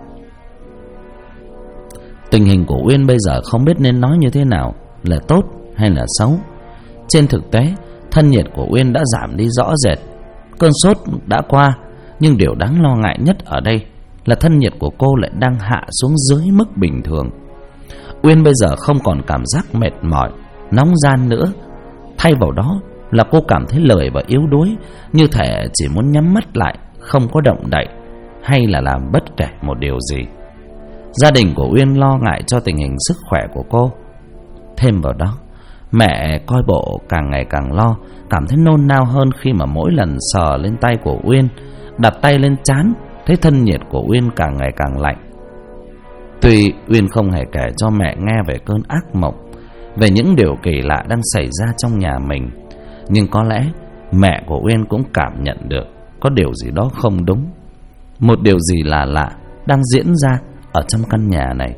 S1: Tình hình của Uyên bây giờ không biết nên nói như thế nào, là tốt hay là xấu. Trên thực tế, thân nhiệt của Uyên đã giảm đi rõ rệt. Cơn sốt đã qua, nhưng điều đáng lo ngại nhất ở đây là thân nhiệt của cô lại đang hạ xuống dưới mức bình thường. Uyên bây giờ không còn cảm giác mệt mỏi, nóng ran nữa. Thay vào đó là cô cảm thấy lười và yếu đuối, như thể chỉ muốn nhắm mắt lại, không có động đậy hay là làm bất kể một điều gì. Gia đình của Uyên lo ngại cho tình hình sức khỏe của cô. Thêm vào đó, mẹ coi bộ càng ngày càng lo, cảm thấy nôn nao hơn khi mà mỗi lần sờ lên tay của Uyên, đặt tay lên trán, thấy thân nhiệt của Uyên càng ngày càng lạnh. Tuy Uyên không hề kể cho mẹ nghe về cơn ác mộng, về những điều kỳ lạ đang xảy ra trong nhà mình, nhưng có lẽ mẹ của Uyên cũng cảm nhận được có điều gì đó không đúng. Một điều gì lạ đang diễn ra ở trong căn nhà này.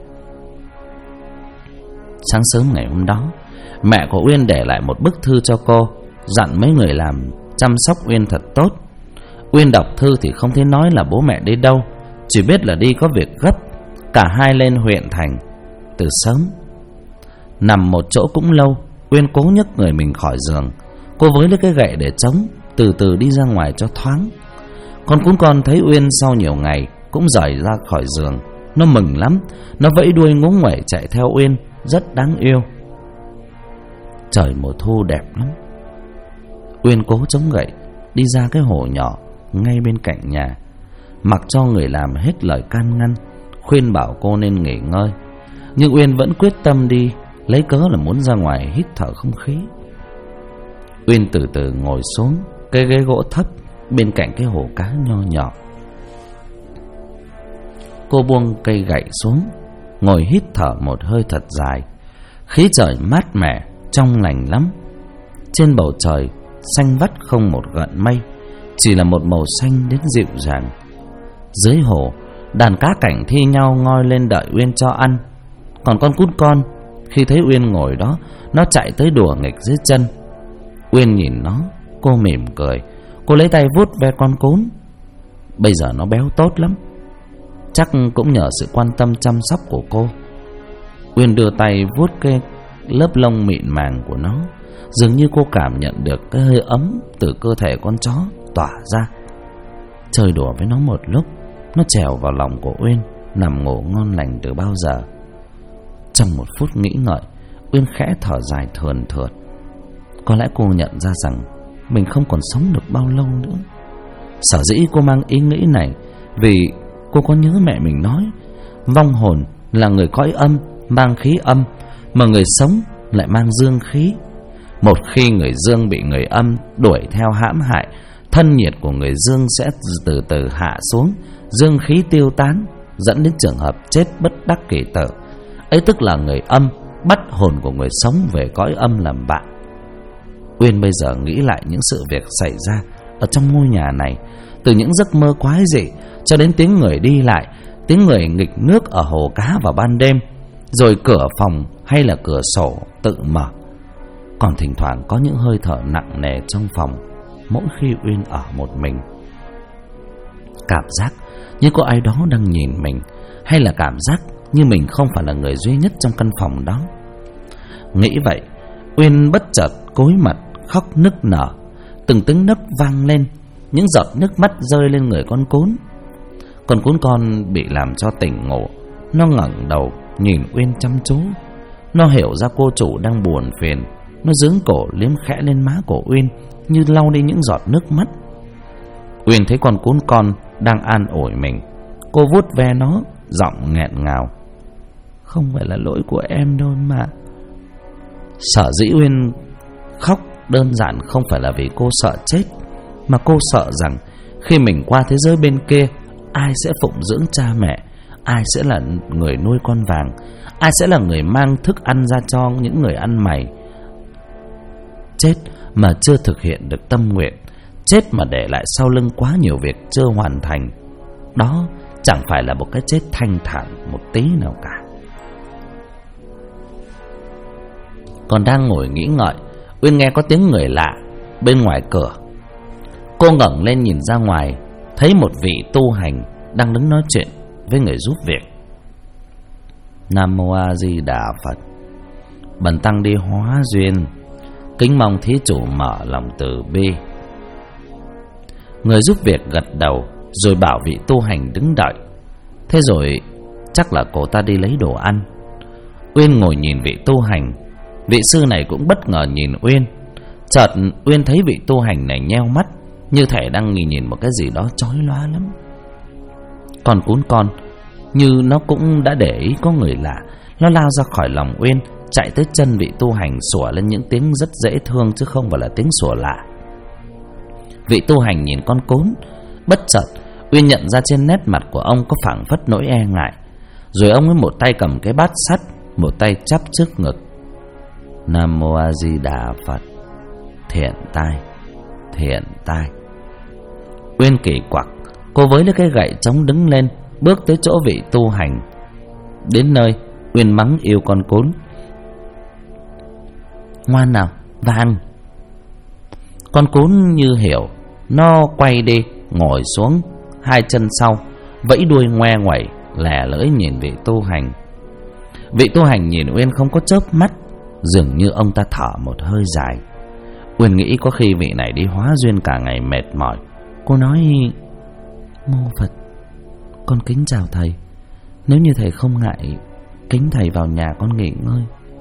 S1: Sáng sớm ngày hôm đó, mẹ của Uyên để lại một bức thư cho cô, dặn mấy người làm chăm sóc Uyên thật tốt. Uyên đọc thư thì không thấy nói là bố mẹ đi đâu, chỉ biết là đi có việc gấp. Cả hai lên huyện thành từ sớm. Nằm một chỗ cũng lâu, Uyên cố nhấc người mình khỏi giường. Cô với lấy cái gậy để chống, từ từ đi ra ngoài cho thoáng. Con cún con thấy Uyên sau nhiều ngày cũng rời ra khỏi giường. Nó mừng lắm, nó vẫy đuôi ngúng nguẩy chạy theo Uyên, rất đáng yêu. Trời mùa thu đẹp lắm. Uyên cố chống gậy đi ra cái hồ nhỏ ngay bên cạnh nhà, mặc cho người làm hết lời can ngăn, khuyên bảo cô nên nghỉ ngơi. Nhưng Uyên vẫn quyết tâm đi, lấy cớ là muốn ra ngoài hít thở không khí. Uyên từ từ ngồi xuống cái ghế gỗ thấp bên cạnh cái hồ cá nho nhỏ. Cô buông cây gậy xuống, ngồi hít thở một hơi thật dài. Khí trời mát mẻ, trong lành lắm. Trên bầu trời xanh vắt không một gợn mây, chỉ là một màu xanh đến dịu dàng. Dưới hồ, đàn cá cảnh thi nhau ngoi lên đợi Uyên cho ăn. Còn con cún con, khi thấy Uyên ngồi đó, nó chạy tới đùa nghịch dưới chân. Uyên nhìn nó, cô mỉm cười. Cô lấy tay vuốt ve con cún. Bây giờ nó béo tốt lắm, chắc cũng nhờ sự quan tâm chăm sóc của cô. Uyên đưa tay vuốt cái lớp lông mịn màng của nó. Dường như cô cảm nhận được cái hơi ấm từ cơ thể con chó tỏa ra. Chơi đùa với nó một lúc, nó trèo vào lòng của Uyên, nằm ngủ ngon lành từ bao giờ. Trong một phút nghĩ ngợi, Uyên khẽ thở dài thườn thượt. Có lẽ cô nhận ra rằng mình không còn sống được bao lâu nữa. Sở dĩ cô mang ý nghĩ này vì cô có nhớ mẹ mình nói vong hồn là người cõi âm, mang khí âm, mà người sống lại mang dương khí. Một khi người dương bị người âm đuổi theo hãm hại, thân nhiệt của người dương sẽ từ từ hạ xuống, dương khí tiêu tán, dẫn đến trường hợp chết bất đắc kỳ tử. Ấy tức là người âm bắt hồn của người sống về cõi âm làm bạn. Uyên bây giờ nghĩ lại những sự việc xảy ra ở trong ngôi nhà này, từ những giấc mơ quái dị cho đến tiếng người đi lại, tiếng người nghịch nước ở hồ cá vào ban đêm, rồi cửa phòng hay là cửa sổ tự mở. Còn thỉnh thoảng có những hơi thở nặng nề trong phòng mỗi khi Uyên ở một mình. Cảm giác như có ai đó đang nhìn mình, hay là cảm giác như mình không phải là người duy nhất trong căn phòng đó. Nghĩ vậy, Uyên bất chợt cúi mặt khóc nức nở. Từng tiếng nấc vang lên, những giọt nước mắt rơi lên người con cún. Con cún con bị làm cho tỉnh ngủ. Nó ngẩng đầu nhìn Uyên chăm chú. Nó hiểu ra cô chủ đang buồn phiền. Nó giương cổ liếm khẽ lên má của Uyên, như lau đi những giọt nước mắt. Uyên thấy con cún con đang an ủi mình. Cô vuốt ve nó, giọng nghẹn ngào: "Không phải là lỗi của em đâu mà." Sở dĩ Uyên khóc đơn giản không phải là vì cô sợ chết, mà cô sợ rằng khi mình qua thế giới bên kia, ai sẽ phụng dưỡng cha mẹ, ai sẽ là người nuôi con vàng, ai sẽ là người mang thức ăn ra cho những người ăn mày. Chết mà chưa thực hiện được tâm nguyện, chết mà để lại sau lưng quá nhiều việc chưa hoàn thành, đó chẳng phải là một cái chết thanh thản một tí nào cả. Còn đang ngồi nghĩ ngợi, Uyên nghe có tiếng người lạ bên ngoài cửa. Cô ngẩng lên nhìn ra ngoài, thấy một vị tu hành đang đứng nói chuyện với người giúp việc. "Nam mô A Di Đà Phật. Bần tăng đi hóa duyên, kính mong thí chủ mở lòng từ bi." Người giúp việc gật đầu rồi bảo vị tu hành đứng đợi. Thế rồi chắc là cô ta đi lấy đồ ăn. Uyên ngồi nhìn vị tu hành. Vị sư này cũng bất ngờ nhìn Uyên. Chợt Uyên thấy vị tu hành này nheo mắt, như thể đang nhìn một cái gì đó chói lóa lắm. Còn cún con như nó cũng đã để ý có người lạ, nó lao ra khỏi lòng Uyên, chạy tới chân vị tu hành, sủa lên những tiếng rất dễ thương chứ không phải là tiếng sủa lạ. Vị tu hành nhìn con cún, bất chợt Uyên nhận ra trên nét mặt của ông có phảng phất nỗi e ngại. Rồi ông ấy một tay cầm cái bát sắt, một tay chắp trước ngực: "Nam mô A Di Đà Phật. Thiện tai, thiện tai." Uyên kỳ quặc, cô với lấy cái gậy chống đứng lên, bước tới chỗ vị tu hành. Đến nơi, Uyên mắng yêu con cún: "Ngoan nào, vàng." Con cún như hiểu, nó quay đi, ngồi xuống, hai chân sau, vẫy đuôi ngoe ngoẩy, lè lưỡi nhìn vị tu hành. Vị tu hành nhìn Uyên không có chớp mắt, dường như ông ta thở một hơi dài. Uyên nghĩ có khi vị này đi hóa duyên cả ngày mệt mỏi. Cô nói: "Mô Phật, con kính chào thầy. Nếu như thầy không ngại, kính thầy vào nhà con nghỉ ngơi."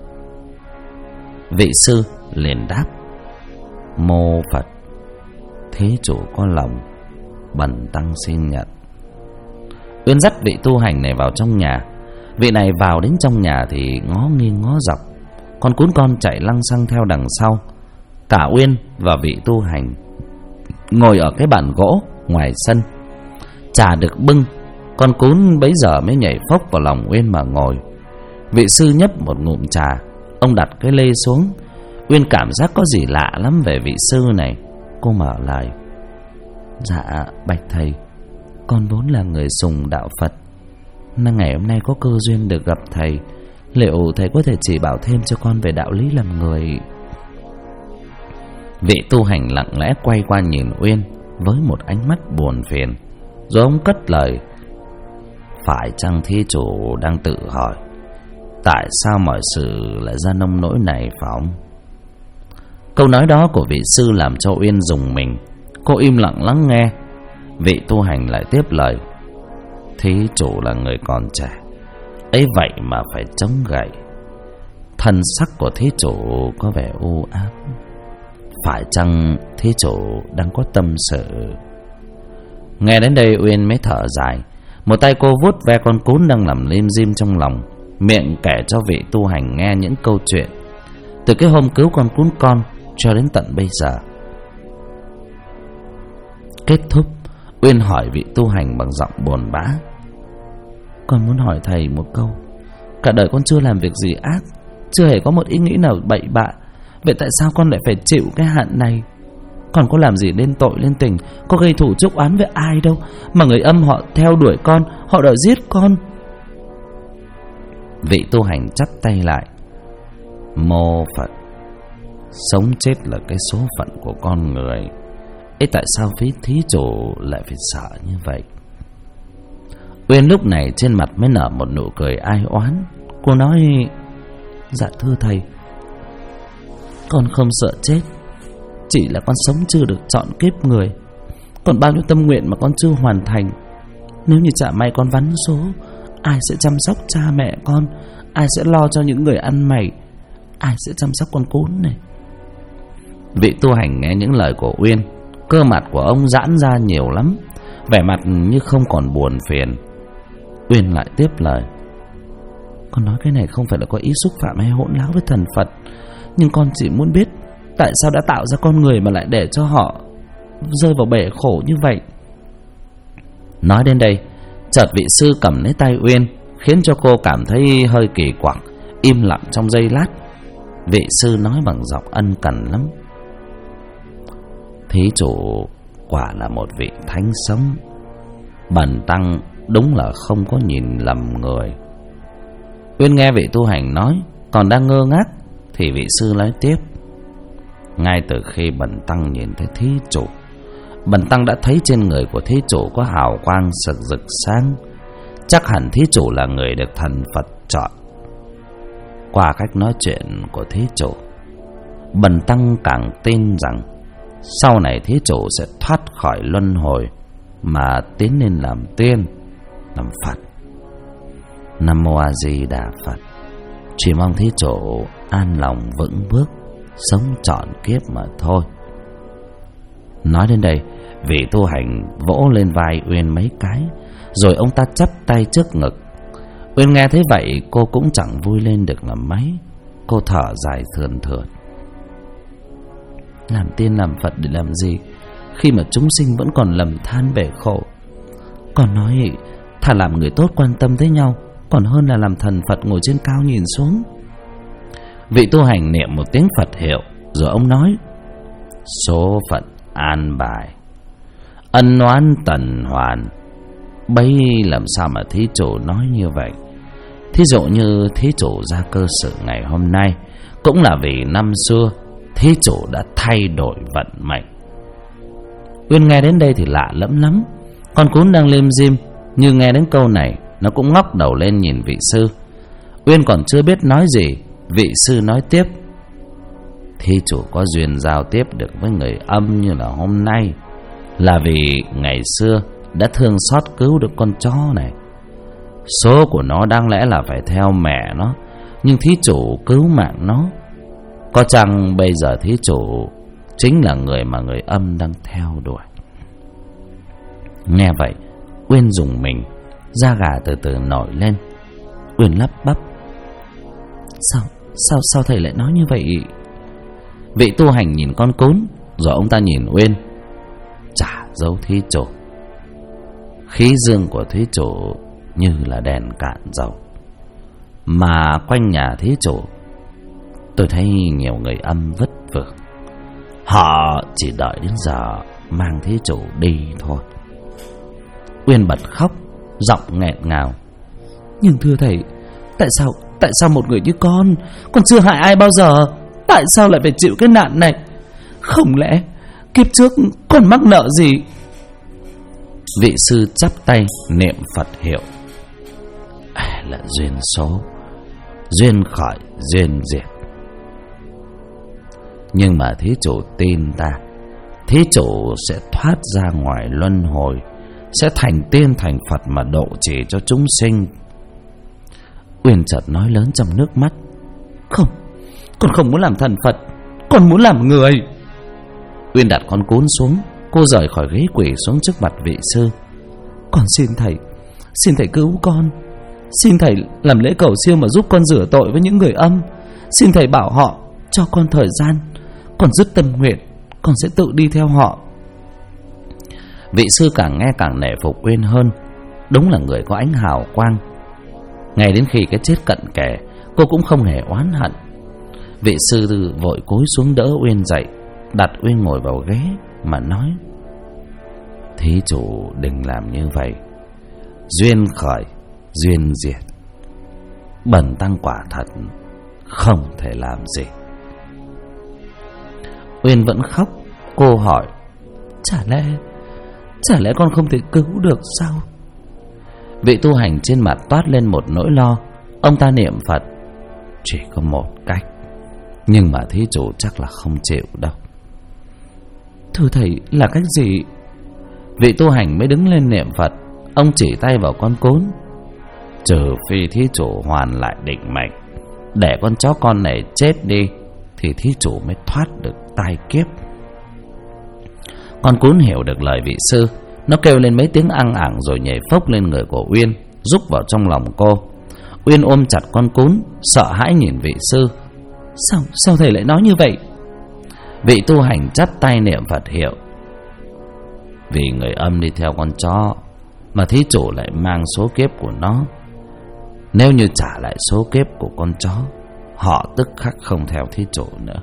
S1: Vị sư liền đáp: "Mô Phật, thí chủ có lòng, bần tăng xin nhận." Uyên dắt vị tu hành này vào trong nhà. Vị này vào đến trong nhà thì ngó nghiêng ngó dọc, con cún con chạy lăng xăng theo đằng sau. Cả Uyên và vị tu hành ngồi ở cái bàn gỗ ngoài sân. Trà được bưng, con cún bấy giờ mới nhảy phốc vào lòng Uyên mà ngồi. Vị sư nhấp một ngụm trà, ông đặt cái lê xuống. Uyên cảm giác có gì lạ lắm về vị sư này. Cô mở lời: Dạ bạch thầy, con vốn là người sùng đạo Phật, nên ngày hôm nay có cơ duyên được gặp thầy. Liệu thầy có thể chỉ bảo thêm cho con về đạo lý làm người? Vị tu hành lặng lẽ quay qua nhìn Uyên với một ánh mắt buồn phiền, rồi ông cất lời: phải chăng thí chủ đang tự hỏi tại sao mọi sự lại ra nông nỗi này phải không? Câu nói đó của vị sư làm cho Uyên rùng mình. Cô im lặng lắng nghe. Vị tu hành lại tiếp lời: thí chủ là người còn trẻ, ấy vậy mà phải chống gậy. Thân sắc của thí chủ có vẻ u ám, phải chăng thí chủ đang có tâm sự? Nghe đến đây Uyên mới thở dài. Một tay cô vuốt ve con cún đang nằm lim dim trong lòng, miệng kể cho vị tu hành nghe những câu chuyện từ cái hôm cứu con cún con cho đến tận bây giờ. Kết thúc, Uyên hỏi vị tu hành bằng giọng buồn bã: con muốn hỏi thầy một câu. Cả đời con chưa làm việc gì ác, chưa hề có một ý nghĩ nào bậy bạ, vậy tại sao con lại phải chịu cái hạn này? Con có làm gì lên tội lên tình, có gây thù chuốc oán với ai đâu, mà người âm họ theo đuổi con, họ đòi giết con. Vị tu hành chắp tay lại: mô Phật, sống chết là cái số phận của con người ấy, tại sao phí thí chủ lại phải sợ như vậy? Uyên lúc này trên mặt mới nở một nụ cười ai oán. Cô nói: dạ thưa thầy, con không sợ chết, chỉ là con sống chưa được trọn kiếp người, còn bao nhiêu tâm nguyện mà con chưa hoàn thành. Nếu như chả may con vắn số, ai sẽ chăm sóc cha mẹ con? Ai sẽ lo cho những người ăn mày? Ai sẽ chăm sóc con cún này? Vị tu hành nghe những lời của Uyên, cơ mặt của ông giãn ra nhiều lắm, vẻ mặt như không còn buồn phiền. Uyên lại tiếp lời: con nói cái này không phải là có ý xúc phạm hay hỗn láo với thần Phật, nhưng con chỉ muốn biết tại sao đã tạo ra con người mà lại để cho họ rơi vào bể khổ như vậy. Nói đến đây, chợt vị sư cầm lấy tay Uyên, khiến cho cô cảm thấy hơi kỳ quặc, im lặng trong giây lát. Vị sư nói bằng giọng ân cần lắm: thí chủ quả là một vị thánh sống, bần tăng đúng là không có nhìn lầm người. Uyên nghe vị tu hành nói còn đang ngơ ngác, thì vị sư nói tiếp: ngay từ khi bần tăng nhìn thấy thí chủ, bần tăng đã thấy trên người của thí chủ có hào quang sực rực sáng. Chắc hẳn thí chủ là người được thần Phật chọn. Qua cách nói chuyện của thí chủ, bần tăng càng tin rằng sau này thí chủ sẽ thoát khỏi luân hồi mà tiến lên làm tiên, làm Phật. Nam Mô A Di Đà Phật. Chỉ mong thí chủ an lòng vững bước, sống trọn kiếp mà thôi. Nói đến đây, vị tu hành vỗ lên vai Uyên mấy cái, rồi ông ta chắp tay trước ngực. Uyên nghe thấy vậy, cô cũng chẳng vui lên được làm mấy. Cô thở dài thườn thượt: làm tiên làm Phật để làm gì, khi mà chúng sinh vẫn còn lầm than bể khổ? Còn nói thà làm người tốt quan tâm tới nhau, còn hơn là làm thần Phật ngồi trên cao nhìn xuống. Vị tu hành niệm một tiếng Phật hiệu, rồi ông nói: số phận an bài, ân oán tần hoàn, bấy làm sao mà thí chủ nói như vậy? Thí dụ như thí chủ ra cơ sự ngày hôm nay, cũng là vì năm xưa thí chủ đã thay đổi vận mệnh. Uyên nghe đến đây thì lạ lẫm lắm. Con cún đang lim dim, như nghe đến câu này, nó cũng ngóc đầu lên nhìn vị sư. Uyên còn chưa biết nói gì, vị sư nói tiếp: thí chủ có duyên giao tiếp được với người âm như là hôm nay, là vì ngày xưa đã thương xót cứu được con chó này. Số của nó đáng lẽ là phải theo mẹ nó, nhưng thí chủ cứu mạng nó. Có chăng bây giờ thí chủ chính là người mà người âm đang theo đuổi? Nghe vậy, Uyên rùng mình, da gà từ từ nổi lên. Uyên lắp bắp: Sao thầy lại nói như vậy? Vị tu hành nhìn con cún, rồi ông ta nhìn Uyên: chả giấu thí chủ, khí dương của thí chủ như là đèn cạn dầu, mà quanh nhà thí chủ tôi thấy nhiều người âm vất vưởng. Họ chỉ đợi đến giờ mang thí chủ đi thôi. Uyên bật khóc, giọng nghẹn ngào. Nhưng thưa thầy, tại sao một người như con chưa hại ai bao giờ, tại sao lại phải chịu cái nạn này? Không lẽ kiếp trước con mắc nợ gì? Vị sư chắp tay niệm Phật hiệu. Là duyên số, duyên khởi duyên diệt. Nhưng mà thí chủ tin ta, thí chủ sẽ thoát ra ngoài luân hồi, sẽ thành tiên thành Phật mà độ trì cho chúng sinh. Uyên chợt nói lớn trong nước mắt. Không, con không muốn làm thần Phật, con muốn làm người. Uyên đặt con cún xuống, cô rời khỏi ghế quỳ xuống trước mặt vị sư. Con xin thầy cứu con. Xin thầy làm lễ cầu siêu mà giúp con rửa tội với những người âm. Xin thầy bảo họ cho con thời gian, con dứt tâm nguyện, con sẽ tự đi theo họ. Vị sư càng nghe càng nể phục Uyên hơn. Đúng là người có ánh hào quang. Ngay đến khi cái chết cận kề, cô cũng không hề oán hận. Vị sư vội cúi xuống đỡ Uyên dậy, đặt Uyên ngồi vào ghế mà nói: thí chủ đừng làm như vậy. Duyên khởi duyên diệt, bần tăng quả thật không thể làm gì. Uyên vẫn khóc. Cô hỏi: Chả lẽ con không thể cứu được sao? Vị tu hành trên mặt toát lên một nỗi lo. Ông ta niệm Phật: chỉ có một cách, nhưng mà thí chủ chắc là không chịu đâu. Thưa thầy, là cách gì? Vị tu hành mới đứng lên niệm Phật. Ông chỉ tay vào con cún: trừ phi thí chủ hoàn lại định mệnh, để con chó con này chết đi, thì thí chủ mới thoát được tai kiếp. Con cún hiểu được lời vị sư. Nó kêu lên mấy tiếng ăng ẳng rồi nhảy phốc lên người của Uyên, rúc vào trong lòng cô. Uyên ôm chặt con cún, sợ hãi nhìn vị sư. Sao thầy lại nói như vậy? Vị tu hành chắp tay niệm Phật hiệu: vì người âm đi theo con chó, mà thí chủ lại mang số kiếp của nó. Nếu như trả lại số kiếp của con chó, họ tức khắc không theo thí chủ nữa.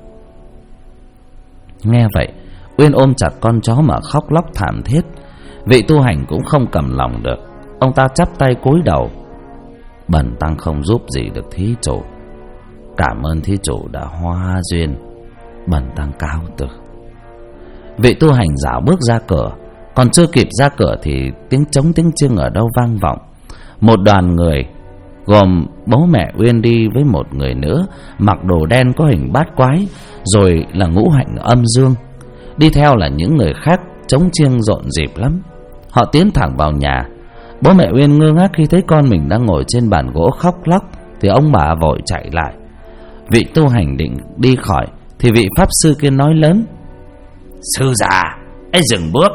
S1: Nghe vậy, Uyên ôm chặt con chó mà khóc lóc thảm thiết. Vị tu hành cũng không cầm lòng được. Ông ta chắp tay cúi đầu: bần tăng không giúp gì được thí chủ. Cảm ơn thí chủ đã hóa duyên, bần tăng cáo từ. Vị tu hành dạo bước ra cửa. Còn chưa kịp ra cửa thì tiếng trống tiếng chiêng ở đâu vang vọng. Một đoàn người gồm bố mẹ Uyên đi với một người nữa, mặc đồ đen có hình bát quái, rồi là ngũ hành âm dương. Đi theo là những người khác, trống chiêng rộn rịp lắm. Họ tiến thẳng vào nhà. Bố mẹ Uyên ngơ ngác khi thấy con mình đang ngồi trên bàn gỗ khóc lóc, thì ông bà vội chạy lại. Vị tu hành định đi khỏi thì vị pháp sư kia nói lớn: sư già, hãy dừng bước.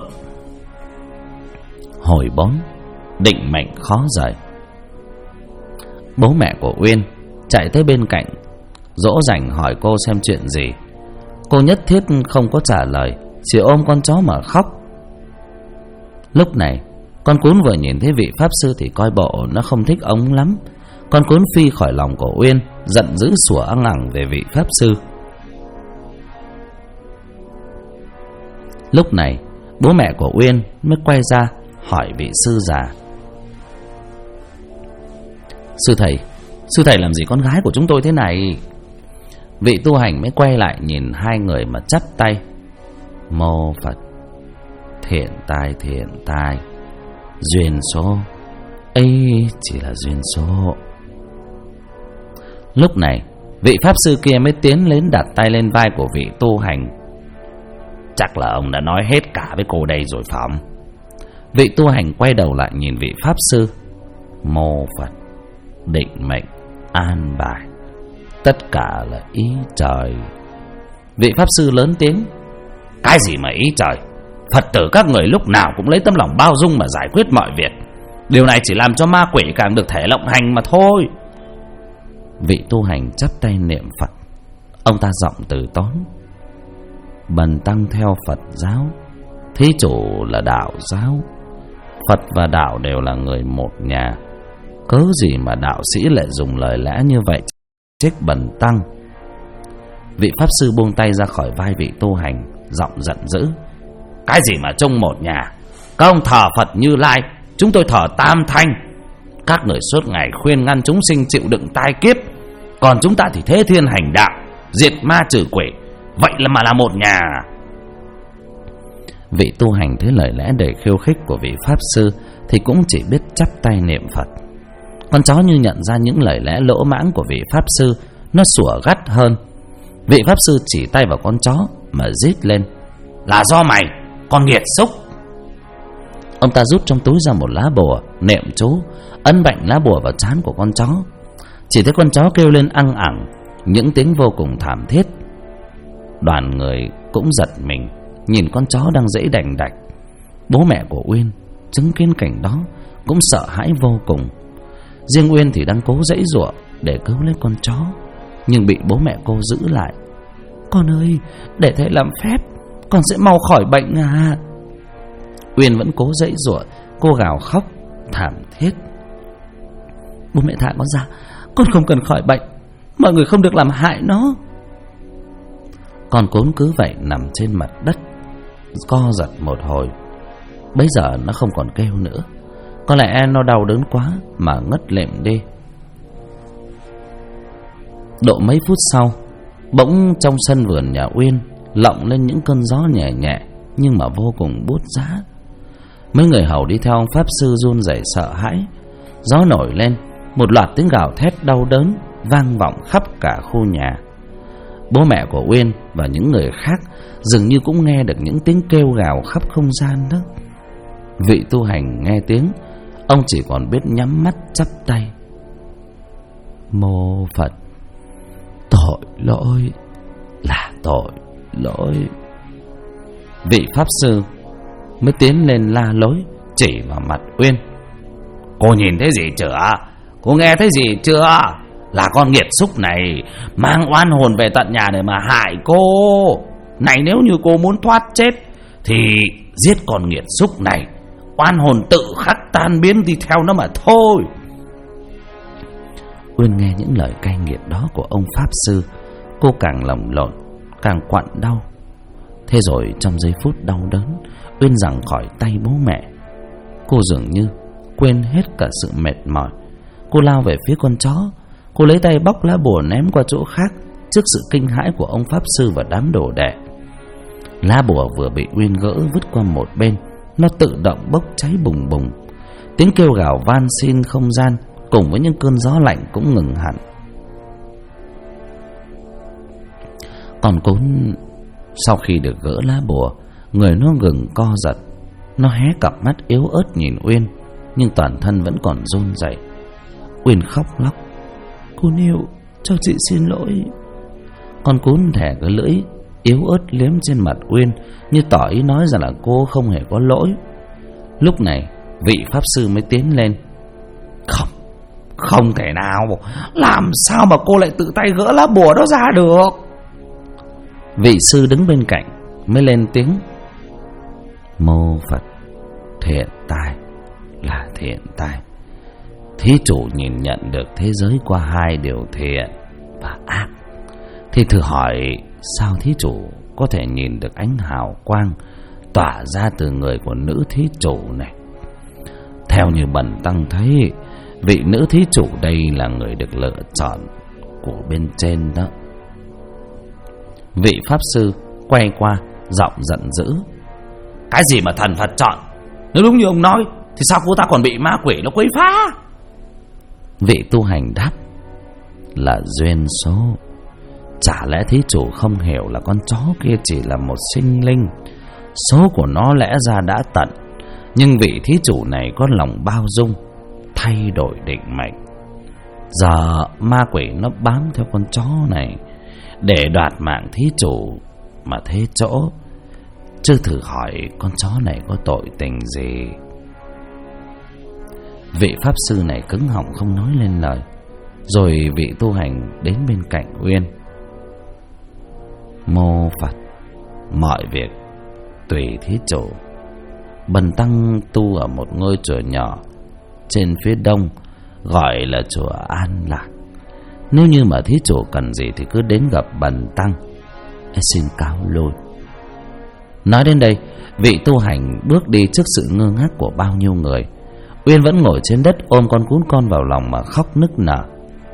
S1: Hồi 4. Định mệnh khó rời. Bố mẹ của Uyên chạy tới bên cạnh, dỗ dành hỏi cô xem chuyện gì. Cô nhất thiết không có trả lời, chỉ ôm con chó mà khóc. Lúc này con cún vừa nhìn thấy vị pháp sư thì coi bộ nó không thích ông lắm. Con cún phi khỏi lòng của Uyên, giận dữ sủa ăng ẳng về vị pháp sư. Lúc này bố mẹ của Uyên mới quay ra hỏi vị sư già: sư thầy làm gì con gái của chúng tôi thế này? Vị tu hành mới quay lại nhìn hai người mà chắp tay: mô Phật, thiện tai, duyên số ấy chỉ là duyên số. Lúc này vị pháp sư kia mới tiến đến đặt tay lên vai của vị tu hành: chắc là ông đã nói hết cả với cô đây rồi phải không? Vị tu hành quay đầu lại nhìn vị pháp sư: mô Phật, định mệnh an bài, tất cả là ý trời. Vị pháp sư lớn tiếng: cái gì mà ý trời? Phật tử các người lúc nào cũng lấy tấm lòng bao dung mà giải quyết mọi việc. Điều này chỉ làm cho ma quỷ càng được thể lộng hành mà thôi. Vị tu hành chắp tay niệm Phật. Ông ta giọng từ tốn: bần tăng theo Phật giáo, thí chủ là đạo giáo. Phật và đạo đều là người một nhà, cớ gì mà đạo sĩ lại dùng lời lẽ như vậy trách bần tăng? Vị pháp sư buông tay ra khỏi vai vị tu hành, giọng giận dữ: Cái gì mà chung một nhà? Các ông thờ Phật Như Lai, chúng tôi thờ Tam Thanh. Các người suốt ngày khuyên ngăn chúng sinh chịu đựng tai kiếp, còn chúng ta thì thế thiên hành đạo, diệt ma trừ quỷ. Vậy mà là một nhà. Vị tu hành thấy lời lẽ đầy khiêu khích của vị pháp sư thì cũng chỉ biết chắp tay niệm Phật. Con chó như nhận ra những lời lẽ lỗ mãng của vị pháp sư, nó sủa gắt hơn. Vị pháp sư chỉ tay vào con chó mà rít lên: là do mày, con nghiệt xúc. Ông ta rút trong túi ra một lá bùa, niệm chú, ấn mạnh lá bùa vào trán của con chó. Chỉ thấy con chó kêu lên ăng ẳng, những tiếng vô cùng thảm thiết. Đoàn người cũng giật mình, nhìn con chó đang giãy đành đạch. Bố mẹ của Uyên chứng kiến cảnh đó cũng sợ hãi vô cùng. Riêng Uyên thì đang cố giãy giụa để cứu lấy con chó, nhưng bị bố mẹ cô giữ lại. Con ơi, để thầy làm phép, con sẽ mau khỏi bệnh à. Uyên vẫn cố giãy giụa, cô gào khóc thảm thiết. Bố mẹ thả con ra, con không cần khỏi bệnh, mọi người không được làm hại nó. Con Cún cứ vậy nằm trên mặt đất, co giật một hồi. Bấy giờ nó không còn kêu nữa, có lẽ nó đau đớn quá mà ngất lịm đi. Độ mấy phút sau, bỗng trong sân vườn nhà Uyên lộng lên những cơn gió nhẹ nhẹ nhưng mà vô cùng buốt giá. Mấy người hầu đi theo ông pháp sư run rẩy sợ hãi. Gió nổi lên, một loạt tiếng gào thét đau đớn vang vọng khắp cả khu nhà. Bố mẹ của Uyên và những người khác dường như cũng nghe được những tiếng kêu gào khắp không gian đó. Vị tu hành nghe tiếng, ông chỉ còn biết nhắm mắt chắp tay: Mô Phật, tội lỗi, là tội lỗi. Vị pháp sư mới tiến lên la lối, chỉ vào mặt Uyên: Cô nhìn thấy gì chưa? Cô nghe thấy gì chưa? Là con nghiệt xúc này mang oan hồn về tận nhà để mà hại cô. Này, nếu như cô muốn thoát chết thì giết con nghiệt xúc này, oan hồn tự khắc tan biến đi theo nó mà thôi. Uyên nghe những lời cay nghiệt đó của ông pháp sư, cô càng lồng lộn, càng quặn đau. Thế rồi trong giây phút đau đớn, Uyên giằng khỏi tay bố mẹ. Cô dường như quên hết cả sự mệt mỏi. Cô lao về phía con chó. Cô lấy tay bóc lá bùa ném qua chỗ khác trước sự kinh hãi của ông pháp sư và đám đồ đệ. Lá bùa vừa bị Uyên gỡ vứt qua một bên, nó tự động bốc cháy bùng bùng. Tiếng kêu gào van xin không gian cùng với những cơn gió lạnh cũng ngừng hẳn. Còn Cún sau khi được gỡ lá bùa, người nó ngừng co giật. Nó hé cặp mắt yếu ớt nhìn Uyên, nhưng toàn thân vẫn còn run rẩy. Uyên khóc lóc: Cún yêu, cho chị xin lỗi. Con Cún thè cái lưỡi yếu ớt liếm trên mặt Uyên, như tỏ ý nói rằng là cô không hề có lỗi. Lúc này vị pháp sư mới tiến lên: Không thể nào, làm sao mà cô lại tự tay gỡ lá bùa đó ra được? Vị sư đứng bên cạnh mới lên tiếng: Mô Phật, thiện tai là thiện tai. Thí chủ nhìn nhận được thế giới qua hai điều thiện và ác, thì thử hỏi sao thí chủ có thể nhìn được ánh hào quang tỏa ra từ người của nữ thí chủ này? Theo như bần tăng thấy, vị nữ thí chủ đây là người được lựa chọn của bên trên đó. Vị pháp sư quay qua, giọng giận dữ: Cái gì mà thần Phật chọn? Nếu đúng như ông nói thì sao cô ta còn bị ma quỷ nó quấy phá? Vị tu hành đáp: Là duyên số. Chả lẽ thí chủ không hiểu là con chó kia chỉ là một sinh linh, số của nó lẽ ra đã tận, nhưng vị thí chủ này có lòng bao dung, thay đổi định mệnh. Giờ ma quỷ nó bám theo con chó này để đoạt mạng thí chủ mà thế chỗ. Chứ thử hỏi con chó này có tội tình gì? Vị pháp sư này cứng họng không nói lên lời. Rồi vị tu hành đến bên cạnh Uyên: Mô Phật, mọi việc tùy thí chủ. Bần tăng tu ở một ngôi chùa nhỏ trên phía đông, gọi là chùa An Lạc. Nếu như mà thí chủ cần gì thì cứ đến gặp bần tăng. Xin cáo lui. Nói đến đây, vị tu hành bước đi trước sự ngơ ngác của bao nhiêu người. Uyên vẫn ngồi trên đất ôm con cún con vào lòng mà khóc nức nở.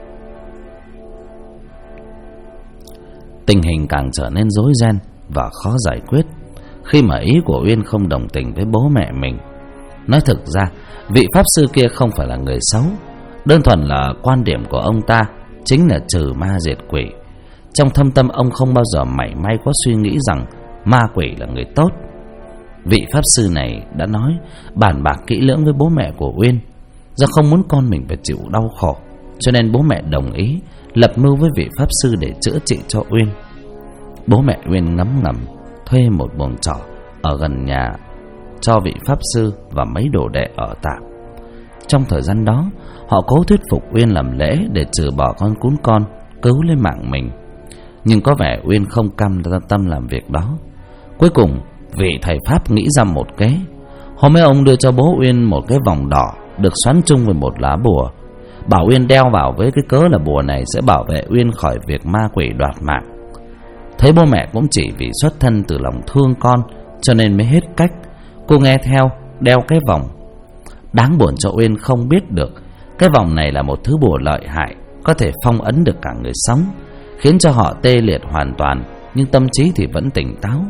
S1: Tình hình càng trở nên rối ren và khó giải quyết khi mà ý của Uyên không đồng tình với bố mẹ mình. Nói thực ra, vị pháp sư kia không phải là người xấu, đơn thuần là quan điểm của ông ta chính là trừ ma diệt quỷ. Trong thâm tâm ông không bao giờ mảy may có suy nghĩ rằng ma quỷ là người tốt. Vị pháp sư này đã nói bàn bạc kỹ lưỡng với bố mẹ của Uyên. Do không muốn con mình phải chịu đau khổ, cho nên bố mẹ đồng ý lập mưu với vị pháp sư để chữa trị cho Uyên. Bố mẹ Uyên ngấm ngầm thuê một buồng trọ ở gần nhà cho vị pháp sư và mấy đồ đệ ở tạm. Trong thời gian đó, họ cố thuyết phục Uyên làm lễ để trừ bỏ con cún con, cứu lấy mạng mình. Nhưng có vẻ Uyên không cam tâm làm việc đó. Cuối cùng, vị thầy pháp nghĩ ra một kế. Hôm ấy ông đưa cho bố Uyên một cái vòng đỏ được xoắn chung với một lá bùa, bảo Uyên đeo vào với cái cớ là bùa này sẽ bảo vệ Uyên khỏi việc ma quỷ đoạt mạng. Thấy bố mẹ cũng chỉ vì xuất thân từ lòng thương con cho nên mới hết cách, cô nghe theo đeo cái vòng. Đáng buồn cho Uyên không biết được cái vòng này là một thứ bùa lợi hại, có thể phong ấn được cả người sống, khiến cho họ tê liệt hoàn toàn, nhưng tâm trí thì vẫn tỉnh táo.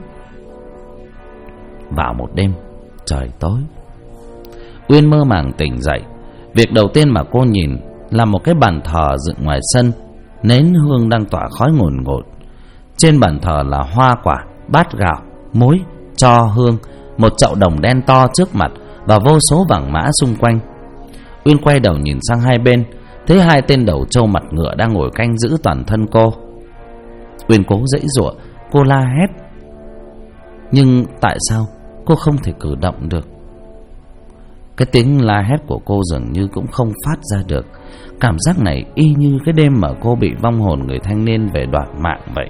S1: Vào một đêm trời tối, Uyên mơ màng tỉnh dậy. Việc đầu tiên mà cô nhìn là một cái bàn thờ dựng ngoài sân, nến hương đang tỏa khói ngùn ngụt. Trên bàn thờ là hoa quả, bát gạo, muối, tro hương, một chậu đồng đen to trước mặt và vô số vàng mã xung quanh. Uyên quay đầu nhìn sang hai bên, thấy hai tên đầu trâu mặt ngựa đang ngồi canh giữ toàn thân cô. Uyên cố giãy giụa, cô la hét, nhưng tại sao cô không thể cử động được? Cái tiếng la hét của cô dường như cũng không phát ra được. Cảm giác này y như cái đêm mà cô bị vong hồn người thanh niên về đoạt mạng vậy.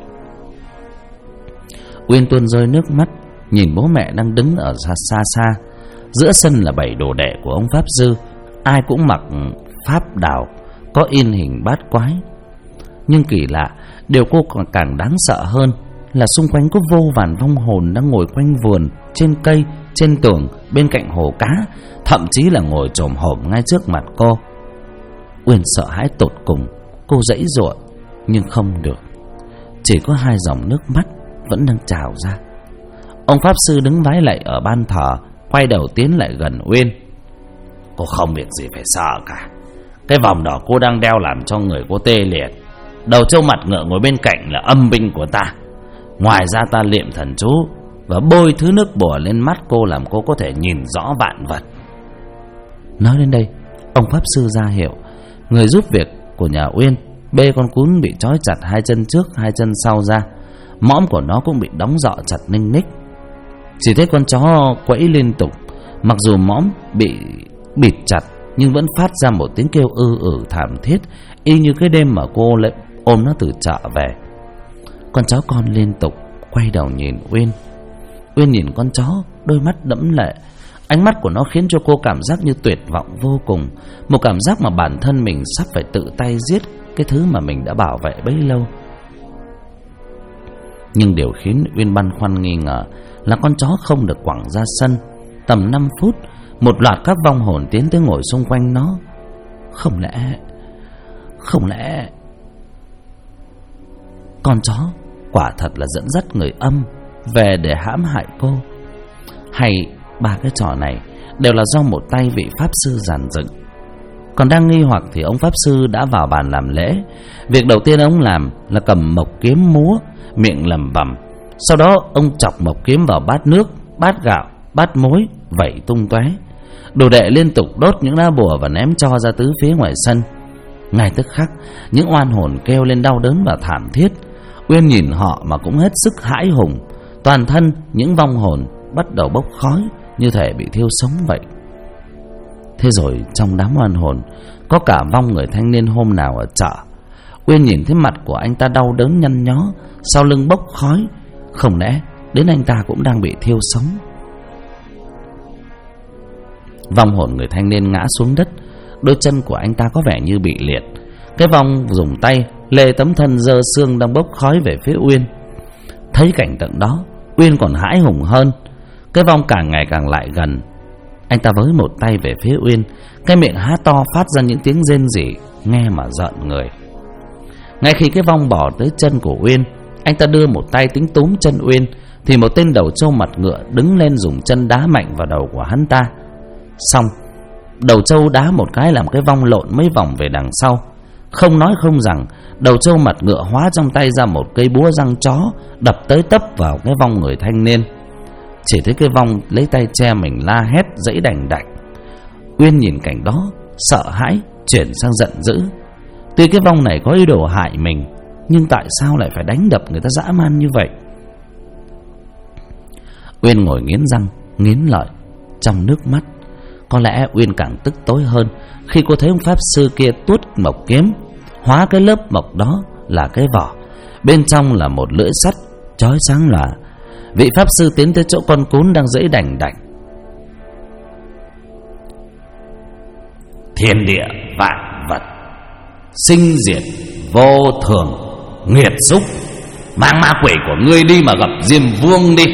S1: Uyên tuôn rơi nước mắt, nhìn bố mẹ đang đứng ở xa xa. Giữa sân là 7 đồ đệ của ông pháp sư, ai cũng mặc pháp đào, có in hình bát quái. Nhưng kỳ lạ, điều cô còn càng đáng sợ hơn là xung quanh có vô vàn vong hồn đang ngồi quanh vườn, trên cây, trên tường, bên cạnh hồ cá, thậm chí là ngồi chồm hổm ngay trước mặt cô. Uyên sợ hãi tột cùng, cô giãy giụa nhưng không được. Chỉ có 2 dòng nước mắt vẫn đang trào ra. Ông pháp sư đứng vái lạy ở ban thờ, quay đầu tiến lại gần Uyên. Cô không việc gì phải sợ cả. Cái vòng đỏ cô đang đeo làm cho người cô tê liệt. Đầu trâu mặt ngựa ngồi bên cạnh là âm binh của ta. Ngoài ra ta niệm thần chú và bôi thứ nước bùa lên mắt cô, làm cô có thể nhìn rõ vạn vật. Nói đến đây, ông pháp sư ra hiệu người giúp việc của nhà Uyên bê con cún bị trói chặt 2 chân trước 2 chân sau ra. Mõm của nó cũng bị đóng dọ chặt ninh ních. Chỉ thấy con chó quẫy liên tục, mặc dù mõm bị bịt chặt nhưng vẫn phát ra một tiếng kêu thảm thiết, y như cái đêm mà cô lại ôm nó từ chợ về. Con chó con liên tục quay đầu nhìn Uyên. Uyên nhìn con chó, đôi mắt đẫm lệ. Ánh mắt của nó khiến cho cô cảm giác như tuyệt vọng vô cùng, một cảm giác mà bản thân mình sắp phải tự tay giết cái thứ mà mình đã bảo vệ bấy lâu. Nhưng điều khiến Uyên băn khoăn nghi ngờ là con chó không được quẳng ra sân. Tầm 5 phút, một loạt các vong hồn tiến tới ngồi xung quanh nó. Không lẽ con chó quả thật là dẫn dắt người âm về để hãm hại cô? Hay 3 cái trò này đều là do một tay vị pháp sư dàn dựng? Còn đang nghi hoặc thì ông pháp sư đã vào bàn làm lễ. Việc đầu tiên ông làm là cầm mộc kiếm múa, miệng lẩm bẩm. Sau đó ông chọc mộc kiếm vào bát nước, bát gạo, bát muối, vẩy tung tóe. Đồ đệ liên tục đốt những lá bùa và ném cho ra tứ phía ngoài sân. Ngay tức khắc, những oan hồn kêu lên đau đớn và thảm thiết. Uyên nhìn họ mà cũng hết sức hãi hùng. Toàn thân những vong hồn bắt đầu bốc khói, như thể bị thiêu sống vậy. Thế rồi trong đám oan hồn có cả vong người thanh niên hôm nào ở chợ. Uyên nhìn thấy mặt của anh ta đau đớn nhăn nhó, sau lưng bốc khói. Không lẽ đến anh ta cũng đang bị thiêu sống? Vong hồn người thanh niên ngã xuống đất, đôi chân của anh ta có vẻ như bị liệt. Cái vong dùng tay lê tấm thân dơ xương đang bốc khói về phía Uyên. Thấy cảnh tượng đó, Uyên còn hãi hùng hơn. Cái vong càng ngày càng lại gần. Anh ta với một tay về phía Uyên, cái miệng há to phát ra những tiếng rên rỉ nghe mà rợn người. Ngay khi cái vong bỏ tới chân của Uyên, anh ta đưa một tay tính túm chân Uyên, thì một tên đầu trâu mặt ngựa đứng lên dùng chân đá mạnh vào đầu của hắn ta. Xong, đầu trâu đá một cái làm cái vong lộn mấy vòng về đằng sau. Không nói không rằng, đầu trâu mặt ngựa hóa trong tay ra một cây búa răng chó, đập tới tấp vào cái vong người thanh niên. Chỉ thấy cái vong lấy tay che mình la hét dãy đành đạch. Uyên nhìn cảnh đó, sợ hãi chuyển sang giận dữ. Tuy cái vong này có ý đồ hại mình, nhưng tại sao lại phải đánh đập người ta dã man như vậy? Uyên ngồi nghiến răng nghiến lợi, trong nước mắt. Có lẽ Uyên càng tức tối hơn khi cô thấy ông pháp sư kia tuốt mộc kiếm, hóa cái lớp mộc đó là cái vỏ, bên trong là một lưỡi sắt chói sáng lòa. Vị pháp sư tiến tới chỗ con cún đang giãy đành đạch. Thiên địa vạn vật, sinh diệt vô thường, nghiệt xúc, mang ma quỷ của ngươi đi mà gặp Diêm Vương đi.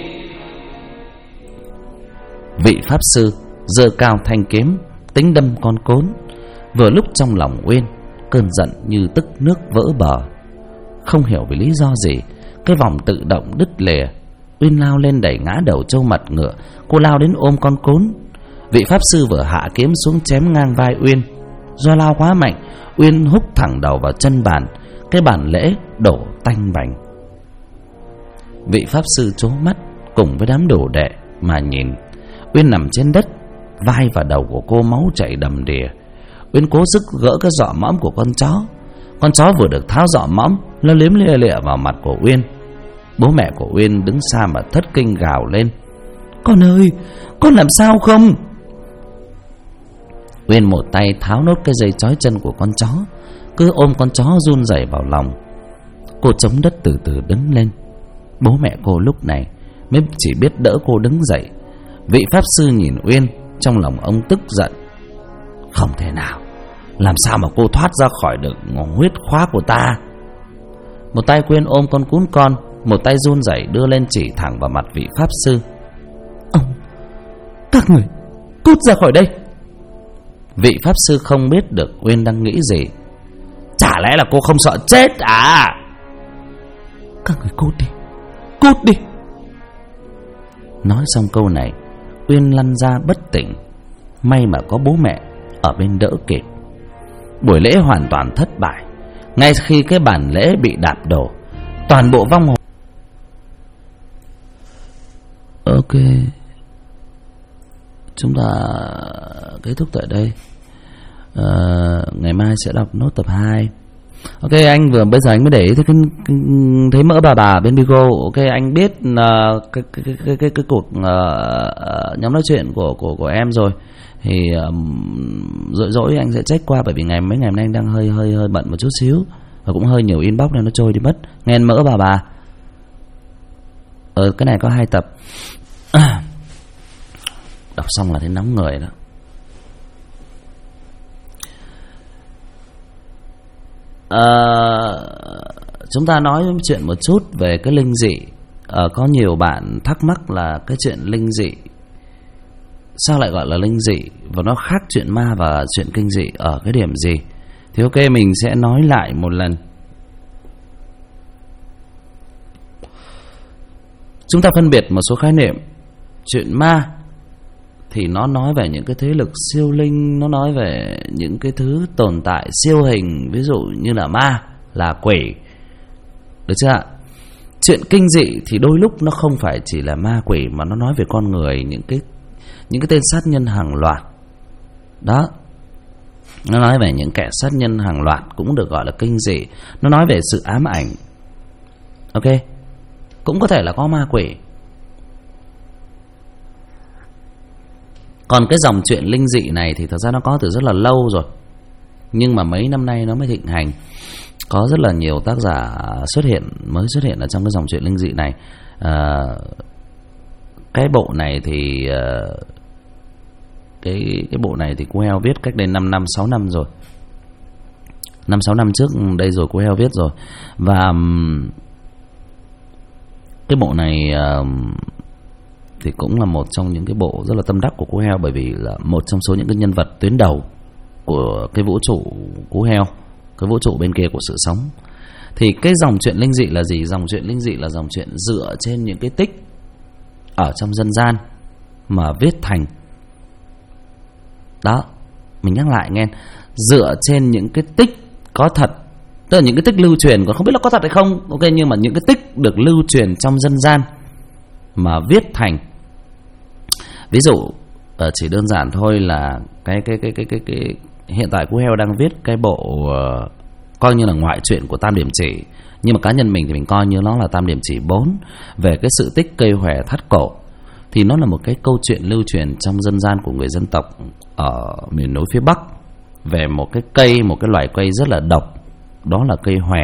S1: Vị pháp sư giơ cao thanh kiếm tính đâm con cún. Vừa lúc trong lòng Uyên cơn giận như tức nước vỡ bờ. Không hiểu vì lý do gì, cái vòng tự động đứt lìa. Uyên lao lên đẩy ngã đầu trâu mặt ngựa. Cô lao đến ôm con cún. Vị pháp sư vừa hạ kiếm xuống chém ngang vai Uyên. Do lao quá mạnh, Uyên húc thẳng đầu vào chân bàn. Cái bàn lễ đổ tanh bành. Vị pháp sư trố mắt cùng với đám đồ đệ mà nhìn. Uyên nằm trên đất, vai và đầu của cô máu chảy đầm đìa. Uyên cố sức gỡ cái giọ mõm của con chó. Con chó vừa được tháo giọ mõm, nó liếm lia lịa vào mặt của Uyên. Bố mẹ của Uyên đứng xa mà thất kinh gào lên: "Con ơi, con làm sao không?" Uyên một tay tháo nốt cái dây trói chân của con chó, cứ ôm con chó run rẩy vào lòng. Cô chống đất từ từ đứng lên. Bố mẹ cô lúc này mới chỉ biết đỡ cô đứng dậy. Vị pháp sư nhìn Uyên, trong lòng ông tức giận. Không thể nào, làm sao mà cô thoát ra khỏi được huyết khóa của ta? Một tay Uyên ôm con cún con, một tay run rẩy đưa lên chỉ thẳng vào mặt vị pháp sư. "Ông, các người cút ra khỏi đây!" Vị pháp sư không biết được Uyên đang nghĩ gì. "Chả lẽ là cô không sợ chết à?" "Các người cút đi, cút đi!" Nói xong câu này, Uyên lăn ra bất tỉnh. May mà có bố mẹ ở bên đỡ kịp. Buổi lễ hoàn toàn thất bại. Ngay khi cái bàn lễ bị đạp đổ, toàn bộ vong hồn. Ok, chúng ta kết thúc tại đây. Ngày mai sẽ đọc nốt tập 2. Ok, anh bây giờ anh mới để ý thấy mỡ bà bên Bigo. Ok, anh biết cái cuộc nhóm nói chuyện của em rồi. Thì dỗi anh sẽ check qua, bởi vì mấy ngày hôm nay anh đang hơi bận một chút xíu và cũng hơi nhiều inbox nên nó trôi đi mất. Nghe mỡ bà. Cái này có 2 tập. Đọc xong là thấy nóng người đó. Chúng ta nói chuyện một chút về cái linh dị. Có nhiều bạn thắc mắc là cái chuyện linh dị sao lại gọi là linh dị, và nó khác chuyện ma và chuyện kinh dị ở cái điểm gì. Thì ok, mình sẽ nói lại một lần. Chúng ta phân biệt một số khái niệm. Chuyện ma thì nó nói về những cái thế lực siêu linh, nó nói về những cái thứ tồn tại siêu hình, ví dụ như là ma, là quỷ. Được chưa ạ? Chuyện kinh dị thì đôi lúc nó không phải chỉ là ma quỷ, mà nó nói về con người, những cái tên sát nhân hàng loạt. Đó. Nó nói về những kẻ sát nhân hàng loạt cũng được gọi là kinh dị. Nó nói về sự ám ảnh. Ok. Cũng có thể là có ma quỷ. Còn cái dòng chuyện linh dị này thì thật ra nó có từ rất là lâu rồi, nhưng mà mấy năm nay nó mới thịnh hành. Có rất là nhiều tác giả mới xuất hiện ở trong cái dòng chuyện linh dị này. Cái bộ này thì cái bộ này thì cô Heo viết cách đây 5 năm 6 năm rồi. 5-6 năm trước đây rồi cô Heo viết rồi. Và Cái bộ này thì cũng là một trong những cái bộ rất là tâm đắc của Cú Heo, bởi vì là một trong số những cái nhân vật tuyến đầu của cái vũ trụ Cú Heo, cái vũ trụ bên kia của sự sống. Thì cái dòng truyện linh dị là gì? Dòng truyện linh dị là dòng truyện dựa trên những cái tích ở trong dân gian mà viết thành. Đó, mình nhắc lại nghe, dựa trên những cái tích có thật, tức là những cái tích lưu truyền, còn không biết là có thật hay không, ok, nhưng mà những cái tích được lưu truyền trong dân gian mà viết thành. Ví dụ chỉ đơn giản thôi là cái hiện tại Cú Heo đang viết cái bộ coi như là ngoại truyện của Tam Điểm Chỉ, nhưng mà cá nhân mình thì mình coi như nó là Tam Điểm Chỉ 4, về cái sự tích cây hòe thắt cổ. Thì nó là một cái câu chuyện lưu truyền trong dân gian của người dân tộc ở miền núi phía Bắc về một cái cây, một cái loài cây rất là độc, đó là cây hòe.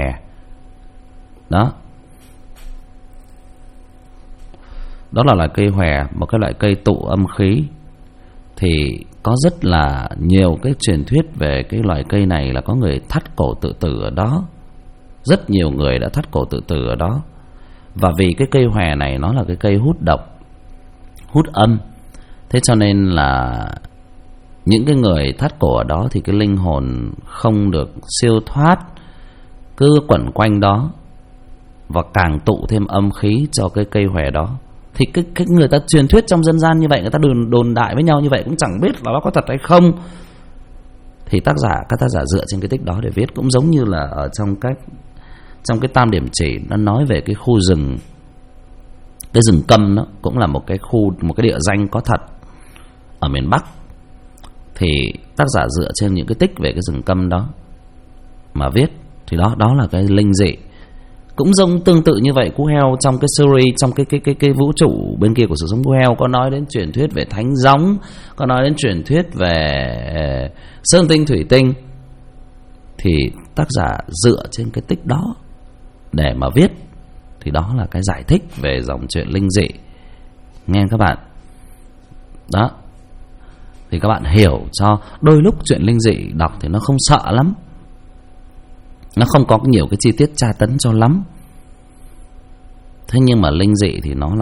S1: Đó là loài cây hòe, một cái loại cây tụ âm khí. Thì có rất là nhiều cái truyền thuyết về cái loài cây này, là có người thắt cổ tự tử ở đó. Rất nhiều người đã thắt cổ tự tử ở đó. Và vì cái cây hòe này nó là cái cây hút độc, hút âm, thế cho nên là những cái người thắt cổ ở đó thì cái linh hồn không được siêu thoát, cứ quẩn quanh đó và càng tụ thêm âm khí cho cái cây hòe đó. Thì cái người ta truyền thuyết trong dân gian như vậy, người ta đồn đại với nhau như vậy, cũng chẳng biết là nó có thật hay không. Thì các tác giả dựa trên cái tích đó để viết, cũng giống như là ở trong cái Tam Điểm Chỉ nó nói về cái khu rừng, cái rừng Câm, nó cũng là một cái địa danh có thật ở miền Bắc. Thì tác giả dựa trên những cái tích về cái rừng Câm đó mà viết. Thì đó là cái linh dị. Cũng tương tự như vậy, Cú Heo trong cái series, trong cái vũ trụ bên kia của sự sống Cú Heo có nói đến truyền thuyết về thánh gióng, có nói đến truyền thuyết về sơn tinh thủy tinh. Thì tác giả dựa trên cái tích đó để mà viết. Thì đó là cái giải thích về dòng truyện linh dị, nghe các bạn. Đó, thì các bạn hiểu cho đôi lúc chuyện linh dị đọc thì nó không sợ lắm, nó không có nhiều cái chi tiết tra tấn cho lắm. Thế nhưng mà linh dị thì nó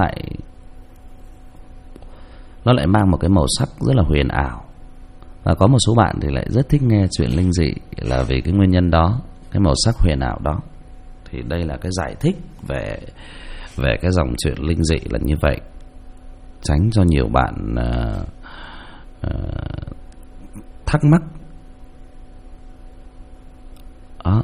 S1: lại mang một cái màu sắc rất là huyền ảo. Và có một số bạn thì lại rất thích nghe chuyện linh dị là vì cái nguyên nhân đó, cái màu sắc huyền ảo đó. Thì đây là cái giải thích về cái dòng chuyện linh dị là như vậy, tránh cho nhiều bạn thắc mắc. Đó.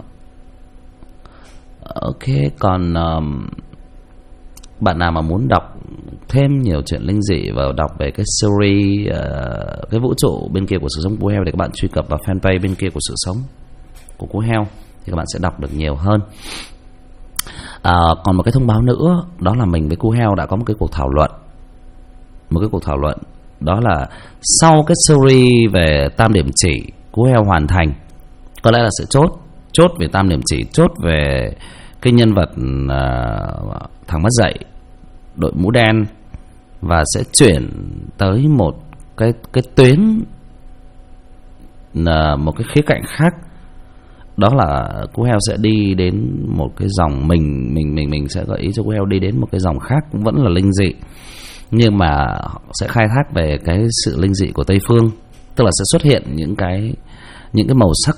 S1: Ok, còn bạn nào mà muốn đọc thêm nhiều chuyện linh dị và đọc về cái series cái vũ trụ bên kia của sự sống Cú Heo, thì các bạn truy cập vào fanpage bên kia của sự sống của Cú Heo thì các bạn sẽ đọc được nhiều hơn. Còn một cái thông báo nữa, đó là mình với Cú Heo đã có một cái cuộc thảo luận. Đó là sau cái series về Tam Điểm Chỉ Cú Heo hoàn thành, có lẽ là sẽ chốt về Tam Điểm Chỉ, chốt về cái nhân vật thằng mất dạy đội mũ đen, và sẽ chuyển tới một cái tuyến, một cái khía cạnh khác. Đó là Cú Heo sẽ đi đến một cái dòng, mình sẽ gợi ý cho Cú Heo đi đến một cái dòng khác, cũng vẫn là linh dị, nhưng mà sẽ khai thác về cái sự linh dị của Tây Phương. Tức là sẽ xuất hiện những cái màu sắc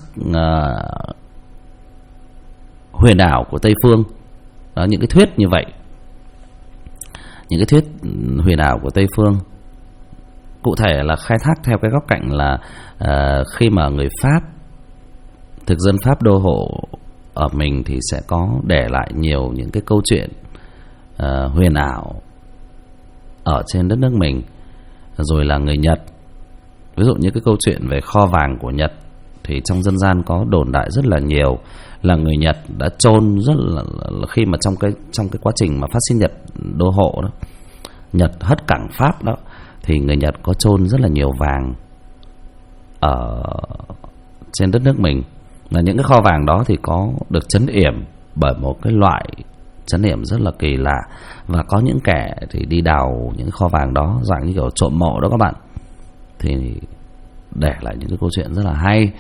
S1: huyền ảo của Tây Phương. Đó, những cái thuyết như vậy, những cái thuyết huyền ảo của Tây Phương, cụ thể là khai thác theo cái góc cạnh là khi mà người Pháp, thực dân Pháp đô hộ ở mình thì sẽ có để lại nhiều những cái câu chuyện huyền ảo ở trên đất nước mình. Rồi là người Nhật, ví dụ như cái câu chuyện về kho vàng của Nhật thì trong dân gian có đồn đại rất là nhiều, là người Nhật đã chôn rất là khi mà trong cái quá trình mà phát sinh Nhật đô hộ đó, Nhật hất cảng Pháp đó, thì người Nhật có chôn rất là nhiều vàng ở trên đất nước mình. Là những cái kho vàng đó thì có được trấn yểm bởi một cái loại trấn yểm rất là kỳ lạ, và có những kẻ thì đi đào những kho vàng đó dạng như kiểu trộm mộ đó các bạn, thì để lại những cái câu chuyện rất là hay.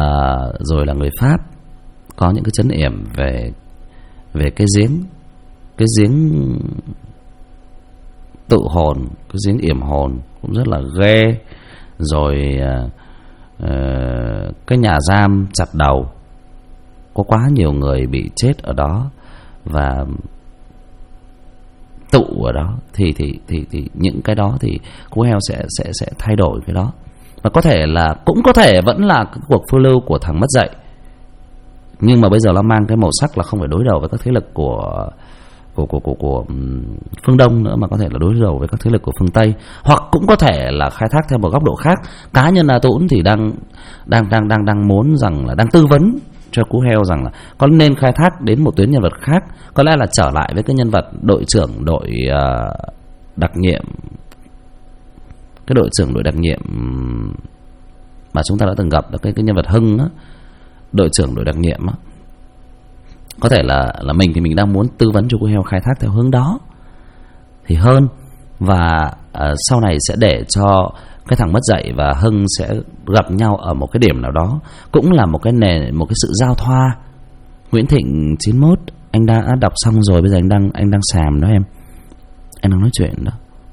S1: Rồi là người Pháp có những cái trấn yểm về cái giếng cái giếng tự hồn, cái giếng yểm hồn cũng rất là ghê. Rồi cái nhà giam chặt đầu, có quá nhiều người bị chết ở đó và tụ ở đó, thì những cái đó thì Cú Heo sẽ thay đổi cái đó. Và có thể là, cũng có thể vẫn là cái cuộc phiêu lưu của thằng mất dạy, nhưng mà bây giờ nó mang cái màu sắc là không phải đối đầu với các thế lực của phương Đông nữa, mà có thể là đối đầu với các thế lực của phương Tây, hoặc cũng có thể là khai thác theo một góc độ khác. Cá nhân A Tũng thì đang muốn rằng là đang tư vấn cho Cú Heo rằng là có nên khai thác đến một tuyến nhân vật khác, có lẽ là trở lại với cái nhân vật đội trưởng đội đặc nhiệm, cái đội trưởng đội đặc nhiệm mà chúng ta đã từng gặp, là cái nhân vật Hưng á, đội trưởng đội đặc nhiệm á. Có thể là mình thì mình đang muốn tư vấn cho Cú Heo khai thác theo hướng đó thì hơn. Và sau này sẽ để cho cái thằng mất dạy và Hưng sẽ gặp nhau ở một cái điểm nào đó, cũng là một cái sự giao thoa. Nguyễn Thịnh 91, anh đã đọc xong rồi, bây giờ anh đang xàm đó em. Anh đang nói chuyện đó.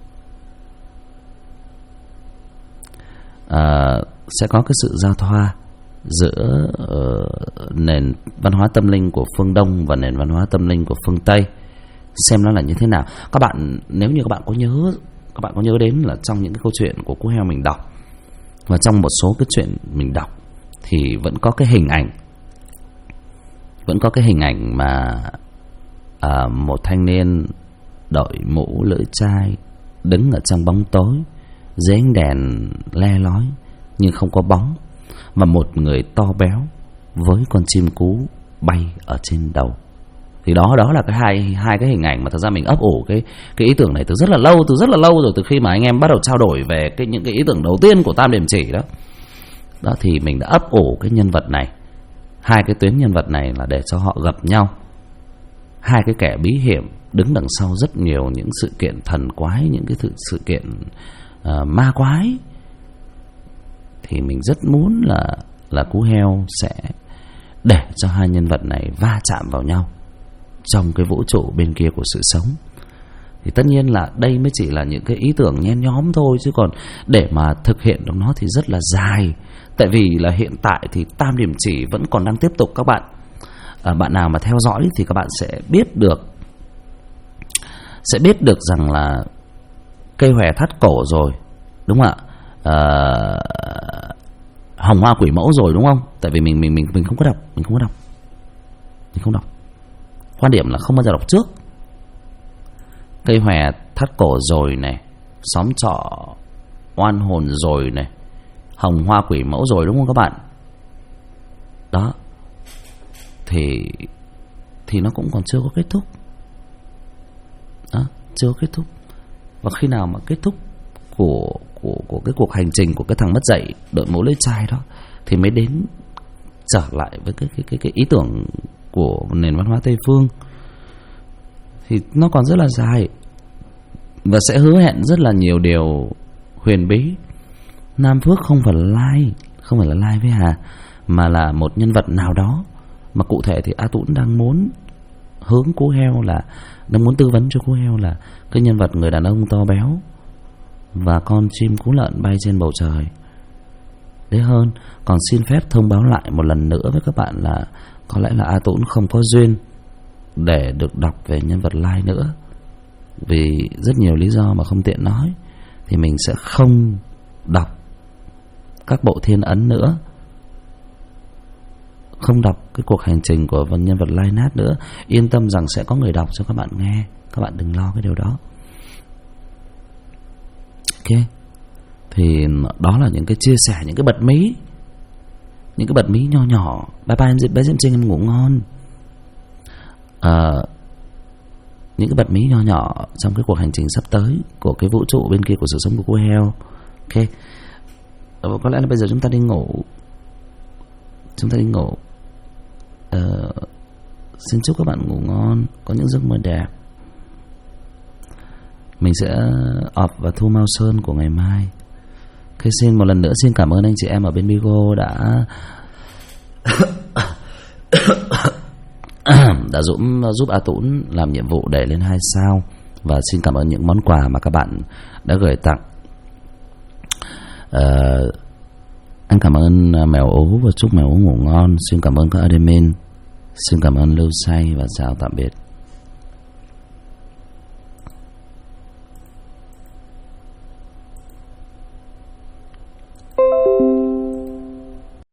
S1: Sẽ có cái sự giao thoa giữa nền văn hóa tâm linh của phương Đông và nền văn hóa tâm linh của phương Tây, xem nó là như thế nào. Các bạn, nếu như các bạn có nhớ đến là trong những cái câu chuyện của Cú Heo mình đọc, và trong một số cái chuyện mình đọc, thì vẫn có cái hình ảnh mà một thanh niên đội mũ lưỡi chai đứng ở trong bóng tối dưới ánh đèn le lói nhưng không có bóng, và một người to béo với con chim cú bay ở trên đầu. Thì đó là cái hai cái hình ảnh mà thật ra mình ấp ủ cái ý tưởng này từ rất là lâu rồi, từ khi mà anh em bắt đầu trao đổi về những cái ý tưởng đầu tiên của Tam Điểm Chỉ đó thì mình đã ấp ủ cái nhân vật này, hai cái tuyến nhân vật này là để cho họ gặp nhau, hai cái kẻ bí hiểm đứng đằng sau rất nhiều những sự kiện thần quái, những cái sự kiện ma quái. Thì mình rất muốn là Cú Heo sẽ để cho hai nhân vật này va chạm vào nhau trong cái vũ trụ bên kia của sự sống. Thì tất nhiên là đây mới chỉ là những cái ý tưởng nhen nhóm thôi, chứ còn để mà thực hiện được nó thì rất là dài. Tại vì là hiện tại thì Tam Điểm Chỉ vẫn còn đang tiếp tục các bạn. Bạn nào mà theo dõi thì các bạn sẽ biết được rằng là cây hòe thắt cổ rồi, đúng không ạ? Hồng Hoa Quỷ Mẫu rồi, đúng không? Tại vì mình không có đọc. Quan điểm là không bao giờ đọc trước. Cây hòe thắt cổ rồi này, xóm trọ oan hồn rồi này, Hồng Hoa Quỷ Mẫu rồi, đúng không các bạn? Đó. Thì nó cũng còn chưa có kết thúc. Đó, chưa có kết thúc. Và khi nào mà kết thúc của cái cuộc hành trình của cái thằng mất dạy đội mũ lưỡi chai đó thì mới đến trở lại với cái ý tưởng của nền văn hóa Tây phương. Thì nó còn rất là dài và sẽ hứa hẹn rất là nhiều điều huyền bí. Nam Phước không phải là Lai với Hà, mà là một nhân vật nào đó. Mà cụ thể thì A Tũng đang muốn hướng Cú Heo là đang muốn tư vấn cho Cú Heo là cái nhân vật người đàn ông to béo và con chim cú lợn bay trên bầu trời đấy hơn. Còn xin phép thông báo lại một lần nữa với các bạn là có lẽ là A Tũng không có duyên để được đọc về nhân vật Lai nữa, vì rất nhiều lý do mà không tiện nói. Thì mình sẽ không đọc các bộ thiên ấn nữa, không đọc cái cuộc hành trình của nhân vật Lai Nát nữa. Yên tâm rằng sẽ có người đọc cho các bạn nghe, các bạn đừng lo cái điều đó. Ok. Thì đó là những cái chia sẻ, những cái bật mí nho nhỏ. Bye bye bé Diễm Trinh, em ngủ ngon. Những cái bật mí nho nhỏ trong cái cuộc hành trình sắp tới của cái vũ trụ bên kia của sự sống của Cú Heo. Ok. Có lẽ là bây giờ chúng ta đi ngủ. Xin chúc các bạn ngủ ngon, có những giấc mơ đẹp. Mình sẽ off và thu Mao Sơn của ngày mai. Okay, xin một lần nữa xin cảm ơn anh chị em ở bên Bigo đã giúp A Tũng làm nhiệm vụ đẩy lên 2 sao. Và xin cảm ơn những món quà mà các bạn đã gửi tặng. Anh cảm ơn Mèo Ố và chúc Mèo Ố ngủ ngon. Xin cảm ơn các admin. Xin cảm ơn Lưu Say và chào tạm biệt.